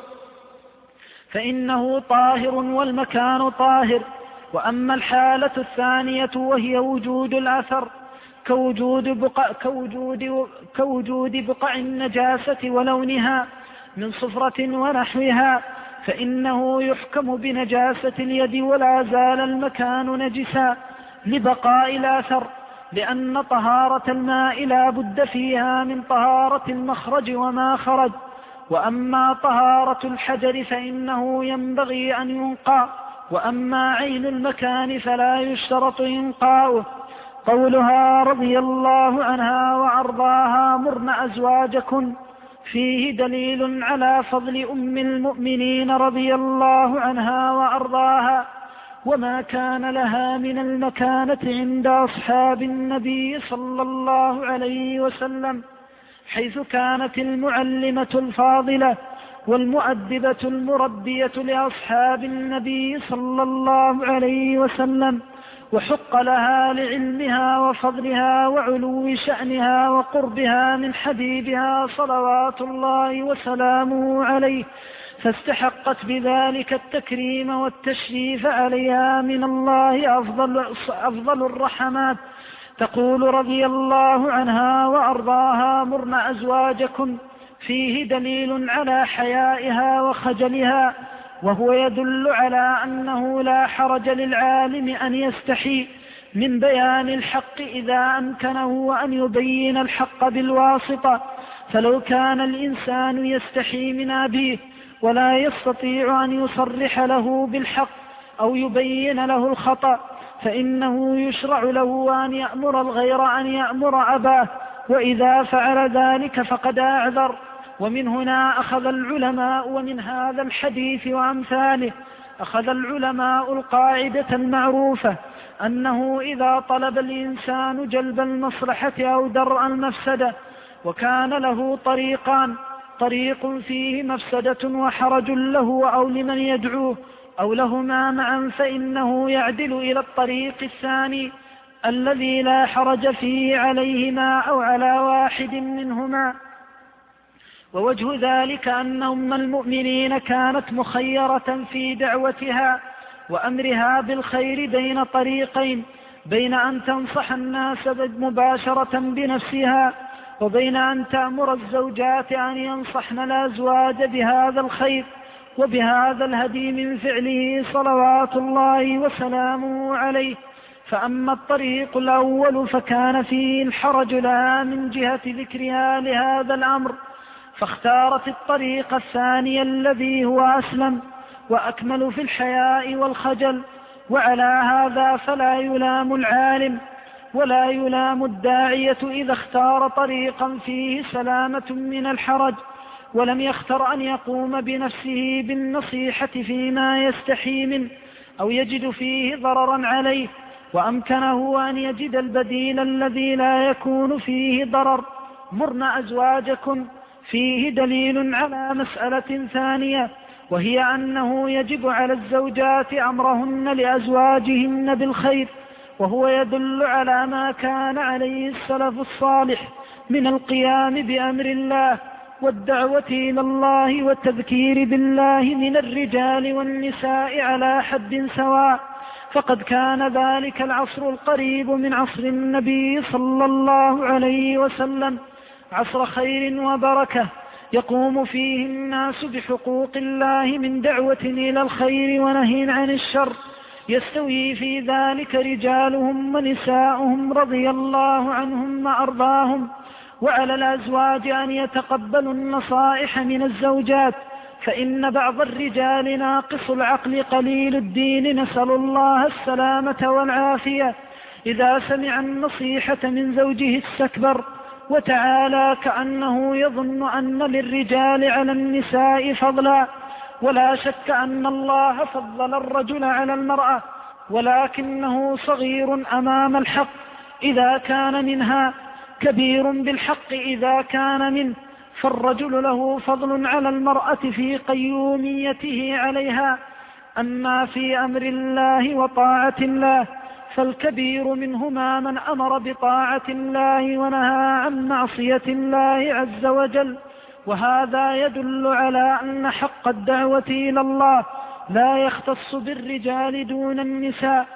فإنه طاهر والمكان طاهر. وأما الحالة الثانية وهي وجود الأثر كوجود بقع النجاسة ولونها من صفرة ونحوها، فإنه يحكم بنجاسة اليد ولا زال المكان نجسا لبقاء الأثر، لأن طهارة الماء لا بد فيها من طهارة المخرج وما خرج. وأما طهارة الحجر فإنه ينبغي أن ينقى، وأما عين المكان فلا يشترط إنقاؤه. قولها رضي الله عنها وأرضاها مرن أزواجكن فيه دليل على فضل أم المؤمنين رضي الله عنها وأرضاها، وما كان لها من المكانة عند أصحاب النبي صلى الله عليه وسلم، حيث كانت المعلمة الفاضلة والمؤدبة المربية لأصحاب النبي صلى الله عليه وسلم، وحق لها لعلمها وفضلها وعلو شأنها وقربها من حبيبها صلوات الله وسلامه عليه، فاستحقت بذلك التكريم والتشريف عليها من الله أفضل الرحمات. تقول رضي الله عنها وأرضاها مرن أزواجكم فيه دليل على حيائها وخجلها، وهو يدل على أنه لا حرج للعالم أن يستحي من بيان الحق إذا أمكنه وأن يبين الحق بالواسطة. فلو كان الإنسان يستحي من أبيه ولا يستطيع أن يصرح له بالحق أو يبين له الخطأ فإنه يشرع له أن يأمر الغير أن يأمر أباه، وإذا فعل ذلك فقد أعذر. ومن هنا أخذ العلماء، ومن هذا الحديث وأمثاله أخذ العلماء القاعدة المعروفة أنه إذا طلب الإنسان جلب المصلحة أو درء المفسدة وكان له طريقان، طريق فيه مفسدة وحرج له أو لمن يدعوه أو لهما معا، فإنه يعدل إلى الطريق الثاني الذي لا حرج فيه عليهما أو على واحد منهما. ووجه ذلك أن أم المؤمنين كانت مخيرة في دعوتها وأمرها بالخير بين طريقين، بين أن تنصح الناس مباشرة بنفسها وبين أن تأمر الزوجات أن ينصحن الأزواج بهذا الخير وبهذا الهدي من فعله صلوات الله وسلامه عليه. فأما الطريق الأول فكان فيه الحرج لها من جهة ذكرها لهذا الأمر، فاختارت الطريق الثاني الذي هو أسلم وأكمل في الحياء والخجل. وعلى هذا فلا يلام العالم ولا يلام الداعية إذا اختار طريقا فيه سلامة من الحرج ولم يختر أن يقوم بنفسه بالنصيحة فيما يستحي منه أو يجد فيه ضررا عليه، وأمكنه أن يجد البديل الذي لا يكون فيه ضرر. مرن أزواجكم فيه دليل على مسألة ثانية، وهي أنه يجب على الزوجات أمرهن لأزواجهن بالخير، وهو يدل على ما كان عليه السلف الصالح من القيام بأمر الله والدعوة إلى الله والتذكير بالله من الرجال والنساء على حد سواء. فقد كان ذلك العصر القريب من عصر النبي صلى الله عليه وسلم عصر خير وبركة يقوم فيه الناس بحقوق الله من دعوة إلى الخير ونهي عن الشر، يستوي في ذلك رجالهم ونساؤهم رضي الله عنهم وأرضاهم. وعلى الأزواج أن يتقبلوا النصائح من الزوجات، فإن بعض الرجال ناقص العقل قليل الدين نسأل الله السلامة والعافية إذا سمع النصيحة من زوجه استكبر وتعالى كأنه يظن أن للرجال على النساء فضلا. ولا شك أن الله فضل الرجل على المرأة، ولكنه صغير أمام الحق إذا كان منها، كبير بالحق إذا كان منه، فالرجل له فضل على المرأة في قيوميته عليها. أما في أمر الله وطاعة الله فالكبير منهما من أمر بطاعة الله ونهى عن معصية الله عز وجل. وهذا يدل على أن حق الدعوة إلى الله لا يختص بالرجال دون النساء،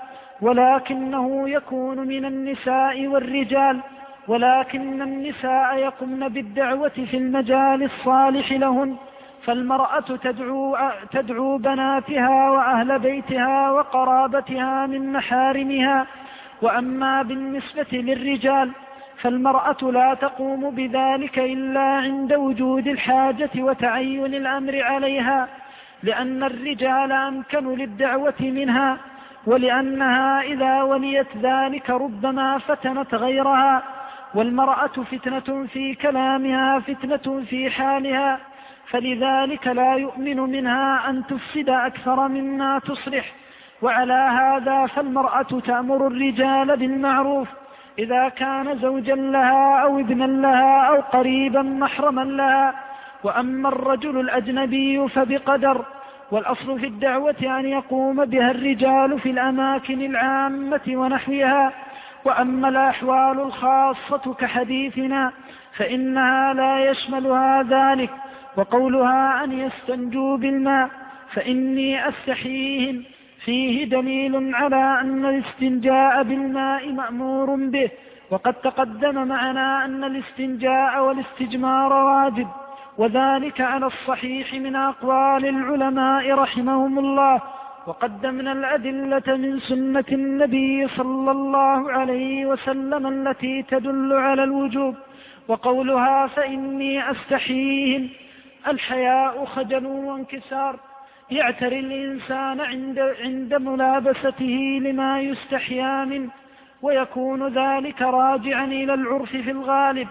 ولكنه يكون من النساء والرجال، ولكن النساء يقمن بالدعوة في المجال الصالح لهن، فالمرأة تدعو بناتها وأهل بيتها وقرابتها من محارمها. وأما بالنسبة للرجال فالمرأة لا تقوم بذلك إلا عند وجود الحاجة وتعين الأمر عليها، لأن الرجال أمكن للدعوة منها، ولأنها إذا وليت ذلك ربما فتنت غيرها. والمرأة فتنة في كلامها فتنة في حالها، فلذلك لا يؤمن منها أن تفسد أكثر مما تصلح. وعلى هذا فالمرأة تأمر الرجال بالمعروف إذا كان زوجا لها أو ابنا لها أو قريبا محرما لها. وأما الرجل الأجنبي فبقدر، والأصل في الدعوة أن يقوم بها الرجال في الأماكن العامة ونحوها. وأما الأحوال الخاصة كحديثنا فإنها لا يشملها ذلك. وقولها أن يستنجوا بالماء فإني أستحييهم فيه دليل على أن الاستنجاء بالماء مأمور به، وقد تقدم معنا أن الاستنجاء والاستجمار واجب، وذلك على الصحيح من أقوال العلماء رحمهم الله. وقدمنا الأدلة من سنة النبي صلى الله عليه وسلم التي تدل على الوجوب. وقولها فإني أستحييهم، الحياء خجل وانكسار يعتري الإنسان عند ملابسته لما يستحيا منه، ويكون ذلك راجعا إلى العرف في الغالب،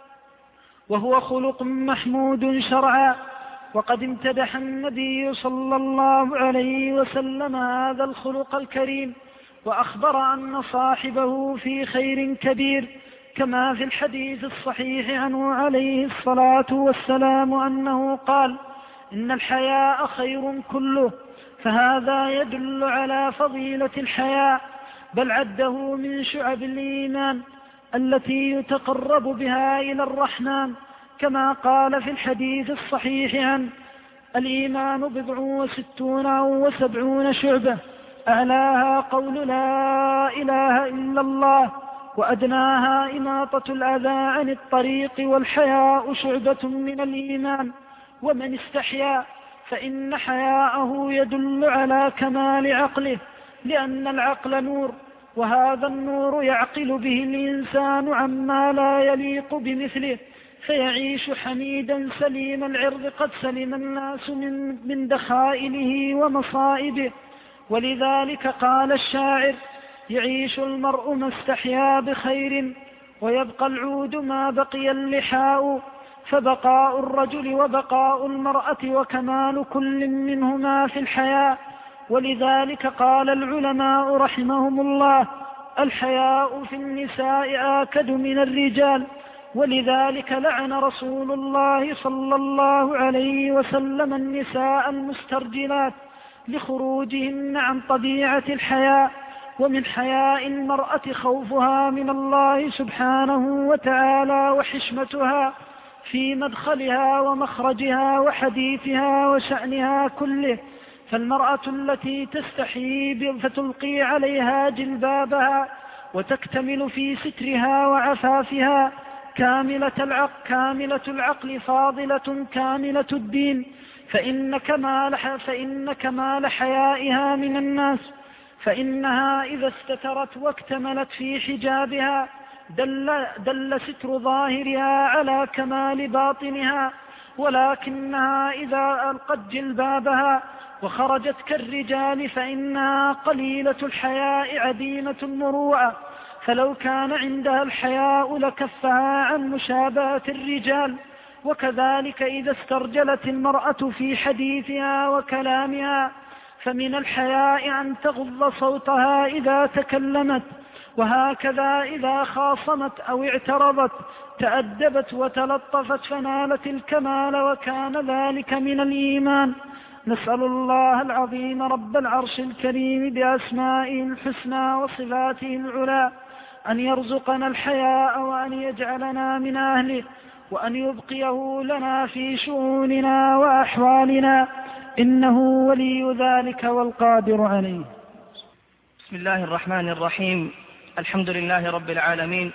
وهو خلق محمود شرعا. وقد امتدح النبي صلى الله عليه وسلم هذا الخلق الكريم، وأخبر أن صاحبه في خير كبير، كما في الحديث الصحيح عنه عليه الصلاة والسلام أنه قال: إن الحياء خير كله. فهذا يدل على فضيلة الحياء، بل عده من شعب الإيمان التي يتقرب بها إلى الرحمن، كما قال في الحديث الصحيح عنه: الإيمان 67 أو 70 شعبة، أعلاها قول لا إله إلا الله، وأدناها إماطة الأذى عن الطريق، والحياء شعبة من الإيمان. ومن استحيا فإن حياءه يدل على كمال عقله، لأن العقل نور، وهذا النور يعقل به الإنسان عما لا يليق بمثله، فيعيش حميدا سليم العرض، قد سلم الناس من دخائله ومصائبه. ولذلك قال الشاعر: يعيش المرء ما استحيا بخير، ويبقى العود ما بقي اللحاء. فبقاء الرجل وبقاء المرأة وكمال كل منهما في الحياء. ولذلك قال العلماء رحمهم الله: الحياء في النساء آكد من الرجال. ولذلك لعن رسول الله صلى الله عليه وسلم النساء المسترجلات لخروجهن عن طبيعة الحياء. ومن حياء المرأة خوفها من الله سبحانه وتعالى، وحشمتها في مدخلها ومخرجها وحديثها وشأنها كله. فالمرأة التي تستحي فتلقي عليها جلبابها وتكتمل في سترها وعفافها كاملة العقل فاضلة كاملة الدين، فإن كمال حيائها من الناس، فإنها إذا استترت واكتملت في حجابها دل ستر ظاهرها على كمال باطنها. ولكنها إذا ألقت جلبابها وخرجت كالرجال فإنها قليلة الحياء عديمة المروءة، فلو كان عندها الحياء لكفها عن مشابهة الرجال. وكذلك إذا استرجلت المرأة في حديثها وكلامها فمن الحياء أن تغض صوتها إذا تكلمت، وهكذا إذا خاصمت أو اعترضت تأدبت وتلطفت فنالت الكمال، وكان ذلك من الإيمان. نسأل الله العظيم رب العرش الكريم بأسمائه الحسنى وصفاته العلى أن يرزقنا الحياء، وأن يجعلنا من أهله، وأن يبقيه لنا في شؤوننا وأحوالنا، إنه ولي ذلك والقادر عليه. بسم الله الرحمن الرحيم. الحمد لله رب العالمين،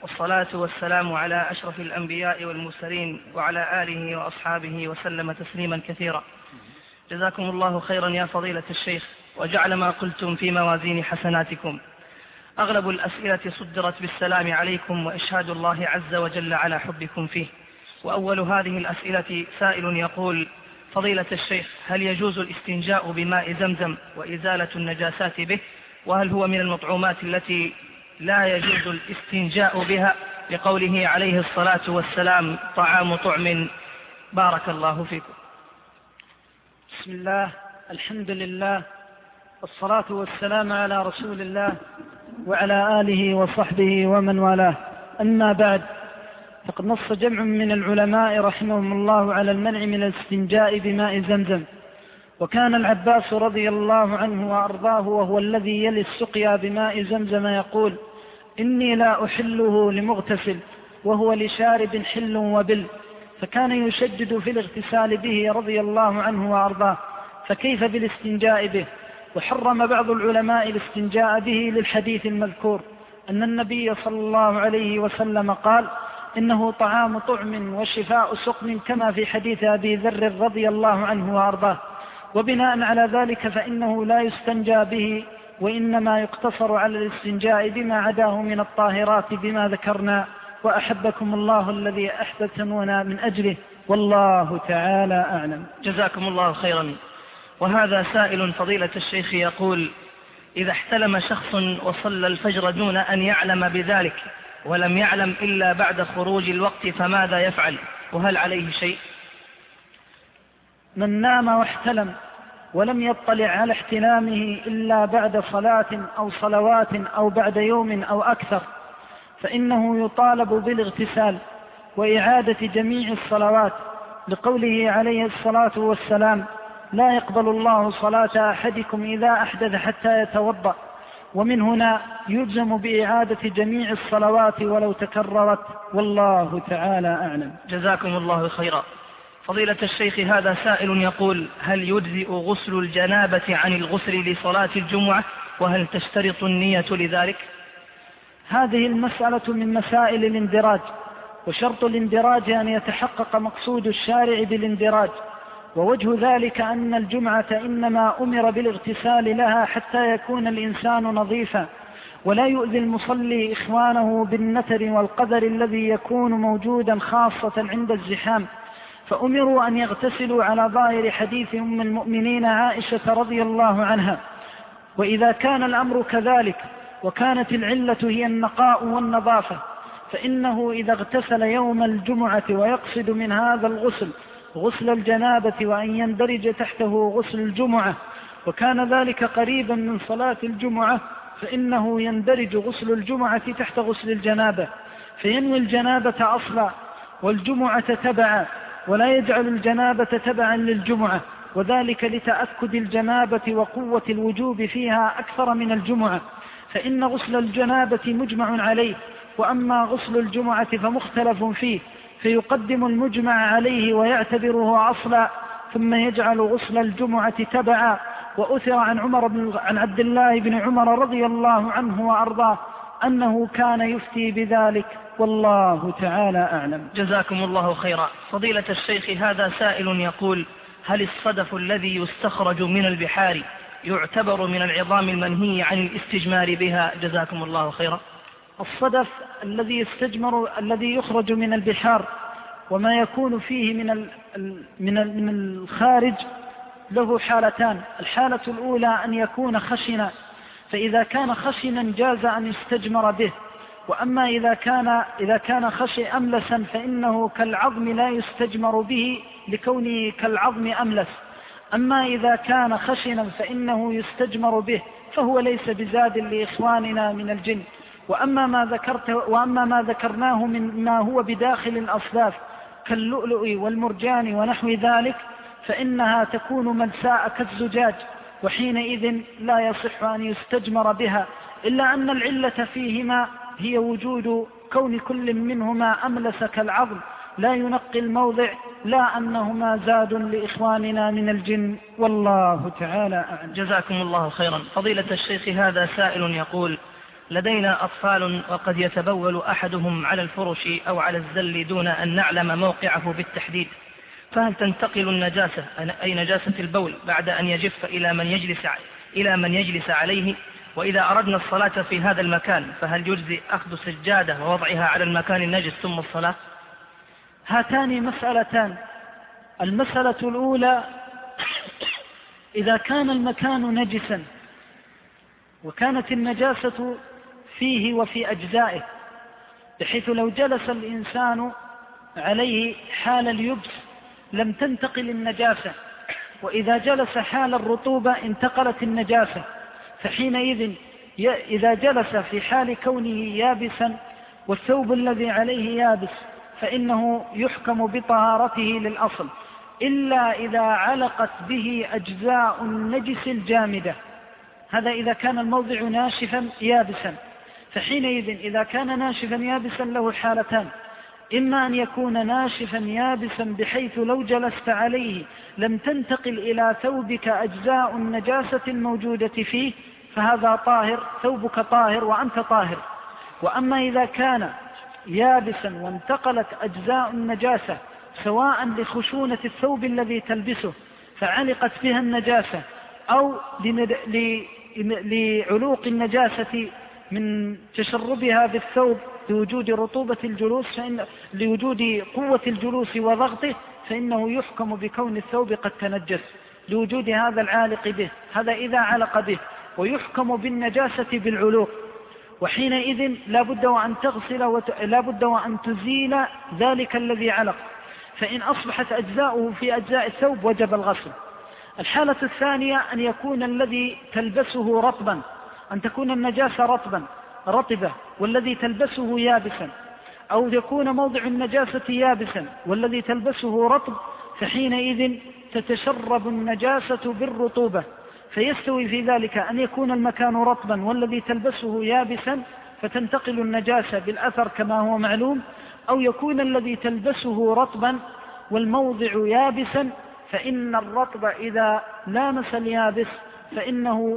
والصلاة والسلام على أشرف الأنبياء والمرسلين وعلى آله وأصحابه وسلم تسليما كثيرا. جزاكم الله خيرا يا فضيلة الشيخ، وجعل ما قلتم في موازين حسناتكم. أغلب الأسئلة صدرت بالسلام عليكم وإشهاد الله عز وجل على حبكم فيه. وأول هذه الأسئلة سائل يقول: فضيلة الشيخ، هل يجوز الاستنجاء بماء زمزم وإزالة النجاسات به؟ وهل هو من المطعومات التي لا يجوز الاستنجاء بها لقوله عليه الصلاة والسلام: طعام طعم؟ بارك الله فيكم. بسم الله، الحمد لله، والصلاة والسلام على رسول الله وعلى آله وصحبه ومن والاه. أما بعد، فقد نص جمع من العلماء رحمهم الله على المنع من الاستنجاء بماء زمزم. وكان العباس رضي الله عنه وأرضاه وهو الذي يلي السقيا بماء زمزم يقول: إني لا أحله لمغتسل وهو لشارب حل وبل. فكان يشدد في الاغتسال به رضي الله عنه وأرضاه، فكيف بالاستنجاء به؟ وحرم بعض العلماء الاستنجاء به للحديث المذكور أن النبي صلى الله عليه وسلم قال: إنه طعام طعم وشفاء سقم، كما في حديث أبي ذر رضي الله عنه وأرضاه. وبناء على ذلك فإنه لا يستنجى به، وإنما يقتصر على الاستنجاء بما عداه من الطاهرات بما ذكرنا. وأحبكم الله الذي أحببتمونا من أجله، والله تعالى أعلم. جزاكم الله خيرا. وهذا سائل فضيلة الشيخ يقول: إذا احتلم شخص وصلى الفجر دون أن يعلم بذلك ولم يعلم إلا بعد خروج الوقت، فماذا يفعل؟ وهل عليه شيء؟ من نام واحتلم ولم يطلع على احتلامه إلا بعد صلاة أو صلوات أو بعد يوم أو أكثر، فإنه يطالب بالاغتسال وإعادة جميع الصلوات، لقوله عليه الصلاة والسلام: لا يقبل الله صلاة أحدكم إذا أحدث حتى يتوضأ. ومن هنا يلزم بإعادة جميع الصلوات ولو تكررت، والله تعالى أعلم. جزاكم الله خيرا. فضيلة الشيخ، هذا سائل يقول: هل يجزئ غسل الجنابة عن الغسل لصلاة الجمعة؟ وهل تشترط النية لذلك؟ هذه المسألة من مسائل الاندراج، وشرط الاندراج أن يتحقق مقصود الشارع بالاندراج. ووجه ذلك أن الجمعة إنما أمر بالاغتسال لها حتى يكون الإنسان نظيفا، ولا يؤذي المصلي إخوانه بالنتر والقدر الذي يكون موجودا خاصة عند الزحام، فأمروا أن يغتسلوا على ظاهر حديث أم المؤمنين عائشة رضي الله عنها. وإذا كان الأمر كذلك وكانت العلة هي النقاء والنظافة، فإنه إذا اغتسل يوم الجمعة ويقصد من هذا الغسل غسل الجنابة وأن يندرج تحته غسل الجمعة، وكان ذلك قريبا من صلاة الجمعة، فإنه يندرج غسل الجمعة تحت غسل الجنابة، فينوي الجنابة أصلا والجمعة تبعا، ولا يجعل الجنابة تبعا للجمعة، وذلك لتأكد الجنابة وقوة الوجوب فيها أكثر من الجمعة، فإن غسل الجنابة مجمع عليه، وأما غسل الجمعة فمختلف فيه، فيقدم المجمع عليه ويعتبره أصلا، ثم يجعل غسل الجمعة تبعا. وأثر عن عبد الله بن عمر رضي الله عنه وأرضاه أنه كان يفتي بذلك، والله تعالى أعلم. جزاكم الله خيرا. فضيلة الشيخ، هذا سائل يقول: هل الصدف الذي يستخرج من البحار يعتبر من العظام المنهي عن الاستجمار بها؟ جزاكم الله خيرا. الصدف الذي يخرج من البحار وما يكون فيه من الخارج له حالتان: الحالة الأولى أن يكون خشنا، فإذا كان خشنا جاز أن يستجمر به. وأما إذا كان خشي أملسا فإنه كالعظم لا يستجمر به لكونه كالعظم أملس. أما إذا كان خشنا فإنه يستجمر به، فهو ليس بزاد لإخواننا من الجن. وأما ما ذكرناه مما هو بداخل الأصداف كاللؤلؤ والمرجان ونحو ذلك، فإنها تكون ملساء كالزجاج، وحينئذ لا يصح أن يستجمر بها، إلا أن العلة فيهما هي وجود كون كل منهما أملس كالعظم لا ينقي الموضع، لا أنهما زاد لإخواننا من الجن، والله تعالى أعلم. جزاكم الله خيرا. فضيلة الشيخ، هذا سائل يقول: لدينا أطفال وقد يتبول أحدهم على الفرش أو على الزل دون أن نعلم موقعه بالتحديد، فهل تنتقل النجاسة أي نجاسة البول بعد أن يجف إلى من يجلس عليه؟ وإذا أردنا الصلاة في هذا المكان فهل يجزي أخذ سجادة ووضعها على المكان النجس ثم الصلاة؟ هاتان مسألتان. المسألة الأولى: إذا كان المكان نجسا وكانت النجاسة فيه وفي أجزائه، بحيث لو جلس الإنسان عليه حال اليبس لم تنتقل النجاسة، وإذا جلس حال الرطوبة انتقلت النجاسة، فحينئذ إذا جلس في حال كونه يابسا والثوب الذي عليه يابس فإنه يحكم بطهارته للأصل، إلا إذا علقت به أجزاء النجس الجامدة. هذا إذا كان الموضع ناشفا يابسا، فحينئذ إذا كان ناشفا يابسا له حالتان: إما أن يكون ناشفا يابسا بحيث لو جلست عليه لم تنتقل إلى ثوبك أجزاء النجاسة الموجودة فيه، فهذا طاهر، ثوبك طاهر وأنت طاهر. وأما إذا كان يابسا وانتقلت أجزاء النجاسة سواء لخشونة الثوب الذي تلبسه فعلقت بها النجاسة، أو لعلوق النجاسة من تشربها بالثوب لوجود رطوبة الجلوس، لوجود قوة الجلوس وضغطه، فإنه يحكم بكون الثوب قد تنجس لوجود هذا العالق به، هذا إذا علق به، ويحكم بالنجاسة بالعلوق. وحينئذ لا بد وأن تغسل لا بد وأن تزيل ذلك الذي علق، فإن أصبحت أجزاؤه في أجزاء الثوب وجب الغسل. الحالة الثانية أن يكون الذي تلبسه رطبا، أن تكون النجاسة رطبة والذي تلبسه يابسا، أو يكون موضع النجاسة يابسا والذي تلبسه رطب، فحينئذ تتشرب النجاسة بالرطوبة، فيستوي في ذلك أن يكون المكان رطبا والذي تلبسه يابسا فتنتقل النجاسة بالأثر كما هو معلوم، أو يكون الذي تلبسه رطبا والموضع يابسا، فإن الرطب إذا لامس اليابس فإنه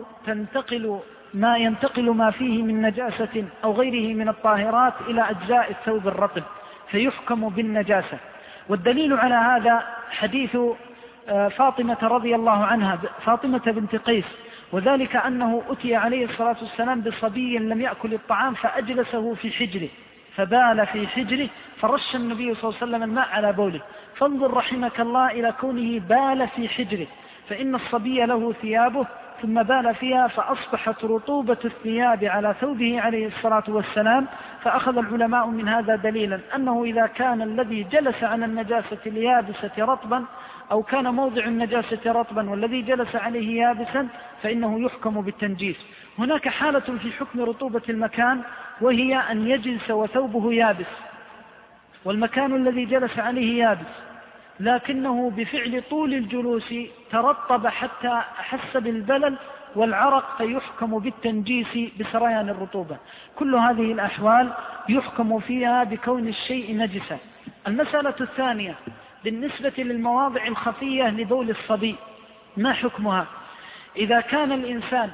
ينتقل ما فيه من نجاسة أو غيره من الطاهرات إلى أجزاء الثوب الرطب فيحكم بالنجاسة. والدليل على هذا حديث فاطمة رضي الله عنها، فاطمة بنت قيس، وذلك أنه أتي عليه الصلاة والسلام بصبي لم يأكل الطعام فأجلسه في حجره فبال في حجره، فرش النبي صلى الله عليه وسلم الماء على بوله. فانظر رحمك الله إلى كونه بال في حجره، فإن الصبي له ثيابه ثم بال فيها فأصبحت رطوبة الثياب على ثوبه عليه الصلاة والسلام. فأخذ العلماء من هذا دليلا أنه إذا كان الذي جلس على النجاسة اليابسة رطبا، أو كان موضع النجاسة رطبا والذي جلس عليه يابسا، فإنه يحكم بالتنجيس. هناك حالة في حكم رطوبة المكان، وهي أن يجلس وثوبه يابس والمكان الذي جلس عليه يابس، لكنه بفعل طول الجلوس ترطب حتى أحس بالبلل والعرق، فيحكم بالتنجيس بسريان الرطوبة. كل هذه الأحوال يحكم فيها بكون الشيء نجسا. المسألة الثانية بالنسبة للمواضع الخفية لبول الصبي، ما حكمها؟ إذا كان الإنسان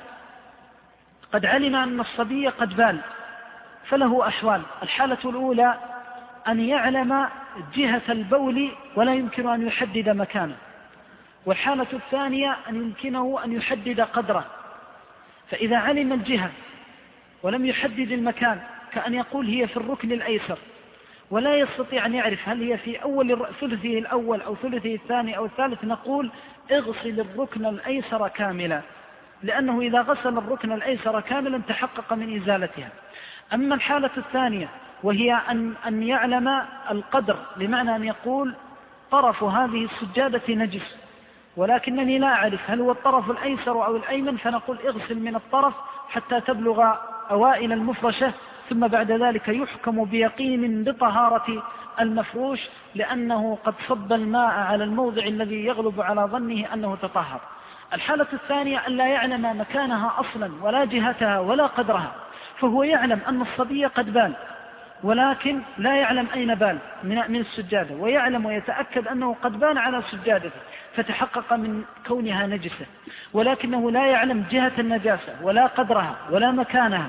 قد علم أن الصبي قد بال فله أحوال. الحالة الأولى أن يعلم جهة البول ولا يمكن أن يحدد مكانه، والحالة الثانية أن يمكنه أن يحدد قدره. فإذا علم الجهة ولم يحدد المكان، كأن يقول هي في الركن الأيسر، ولا يستطيع أن يعرف هل هي في أول ثلثه الأول أو ثلثه الثاني أو الثالث، نقول اغسل الركن الأيسر كاملا، لأنه إذا غسل الركن الأيسر كاملا تحقق من إزالتها. أما الحالة الثانية وهي أن يعلم القدر، بمعنى أن يقول طرف هذه السجادة نجس ولكنني لا أعرف هل هو الطرف الأيسر أو الأيمن، فنقول اغسل من الطرف حتى تبلغ أوائل المفرشة، ثم بعد ذلك يحكم بيقين بطهارة المفروش، لأنه قد صب الماء على الموضع الذي يغلب على ظنه أنه تطهر. الحالة الثانية أن لا يعلم مكانها أصلا ولا جهتها ولا قدرها، فهو يعلم أن الصبي قد بال ولكن لا يعلم أين بال من السجادة، ويعلم ويتأكد أنه قد بال على سجادته فتحقق من كونها نجسة، ولكنه لا يعلم جهة النجاسة ولا قدرها ولا مكانها،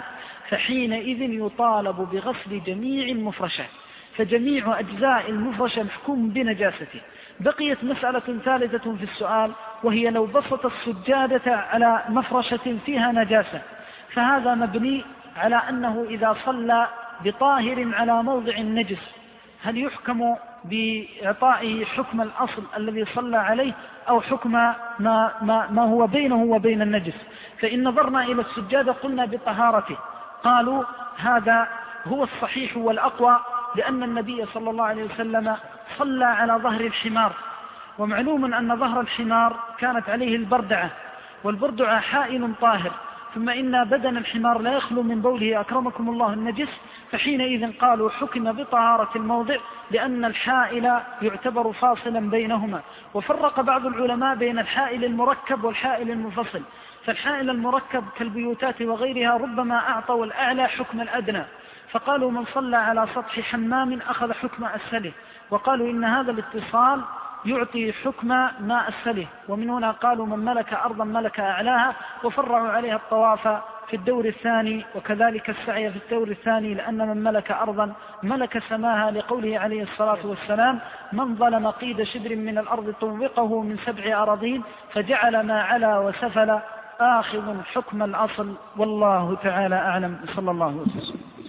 فحينئذ يطالب بغسل جميع المفرشات، فجميع أجزاء المفرشة محكوم بنجاسته. بقيت مسألة ثالثة في السؤال، وهي لو بسط السجادة على مفرشة فيها نجاسة، فهذا مبني على أنه إذا صلى بطاهر على موضع النجس هل يحكم بإعطائه حكم الأصل الذي صلى عليه أو حكم ما هو بينه وبين النجس؟ فإن نظرنا إلى السجادة قلنا بطهارته، قالوا هذا هو الصحيح والأقوى، لأن النبي صلى الله عليه وسلم صلى على ظهر الحمار، ومعلوم أن ظهر الحمار كانت عليه البردعة، والبردعة حائل طاهر، ثم إن بدن الحمار لا يخلو من بوله أكرمكم الله النجس، فحينئذ قالوا حكم بطهارة الموضع لأن الحائل يعتبر فاصلا بينهما. وفرق بعض العلماء بين الحائل المركب والحائل المنفصل، فالحائل المركب كالبيوتات وغيرها ربما أعطوا الأعلى حكم الأدنى، فقالوا من صلى على سطح حمام أخذ حكم أسفله، وقالوا إن هذا الاتصال يعطي حكم ما أسفله، ومن هنا قالوا من ملك أرضا ملك أعلاها، وفرعوا عليها الطواف في الدور الثاني وكذلك السعي في الدور الثاني، لأن من ملك أرضا ملك سماها، لقوله عليه الصلاة والسلام من ظلم قيد شبر من الأرض طوقه من 7 أراضين فجعل ما علا وسفل آخذ حكم الأصل، والله تعالى أعلم. صلى الله عليه وسلم.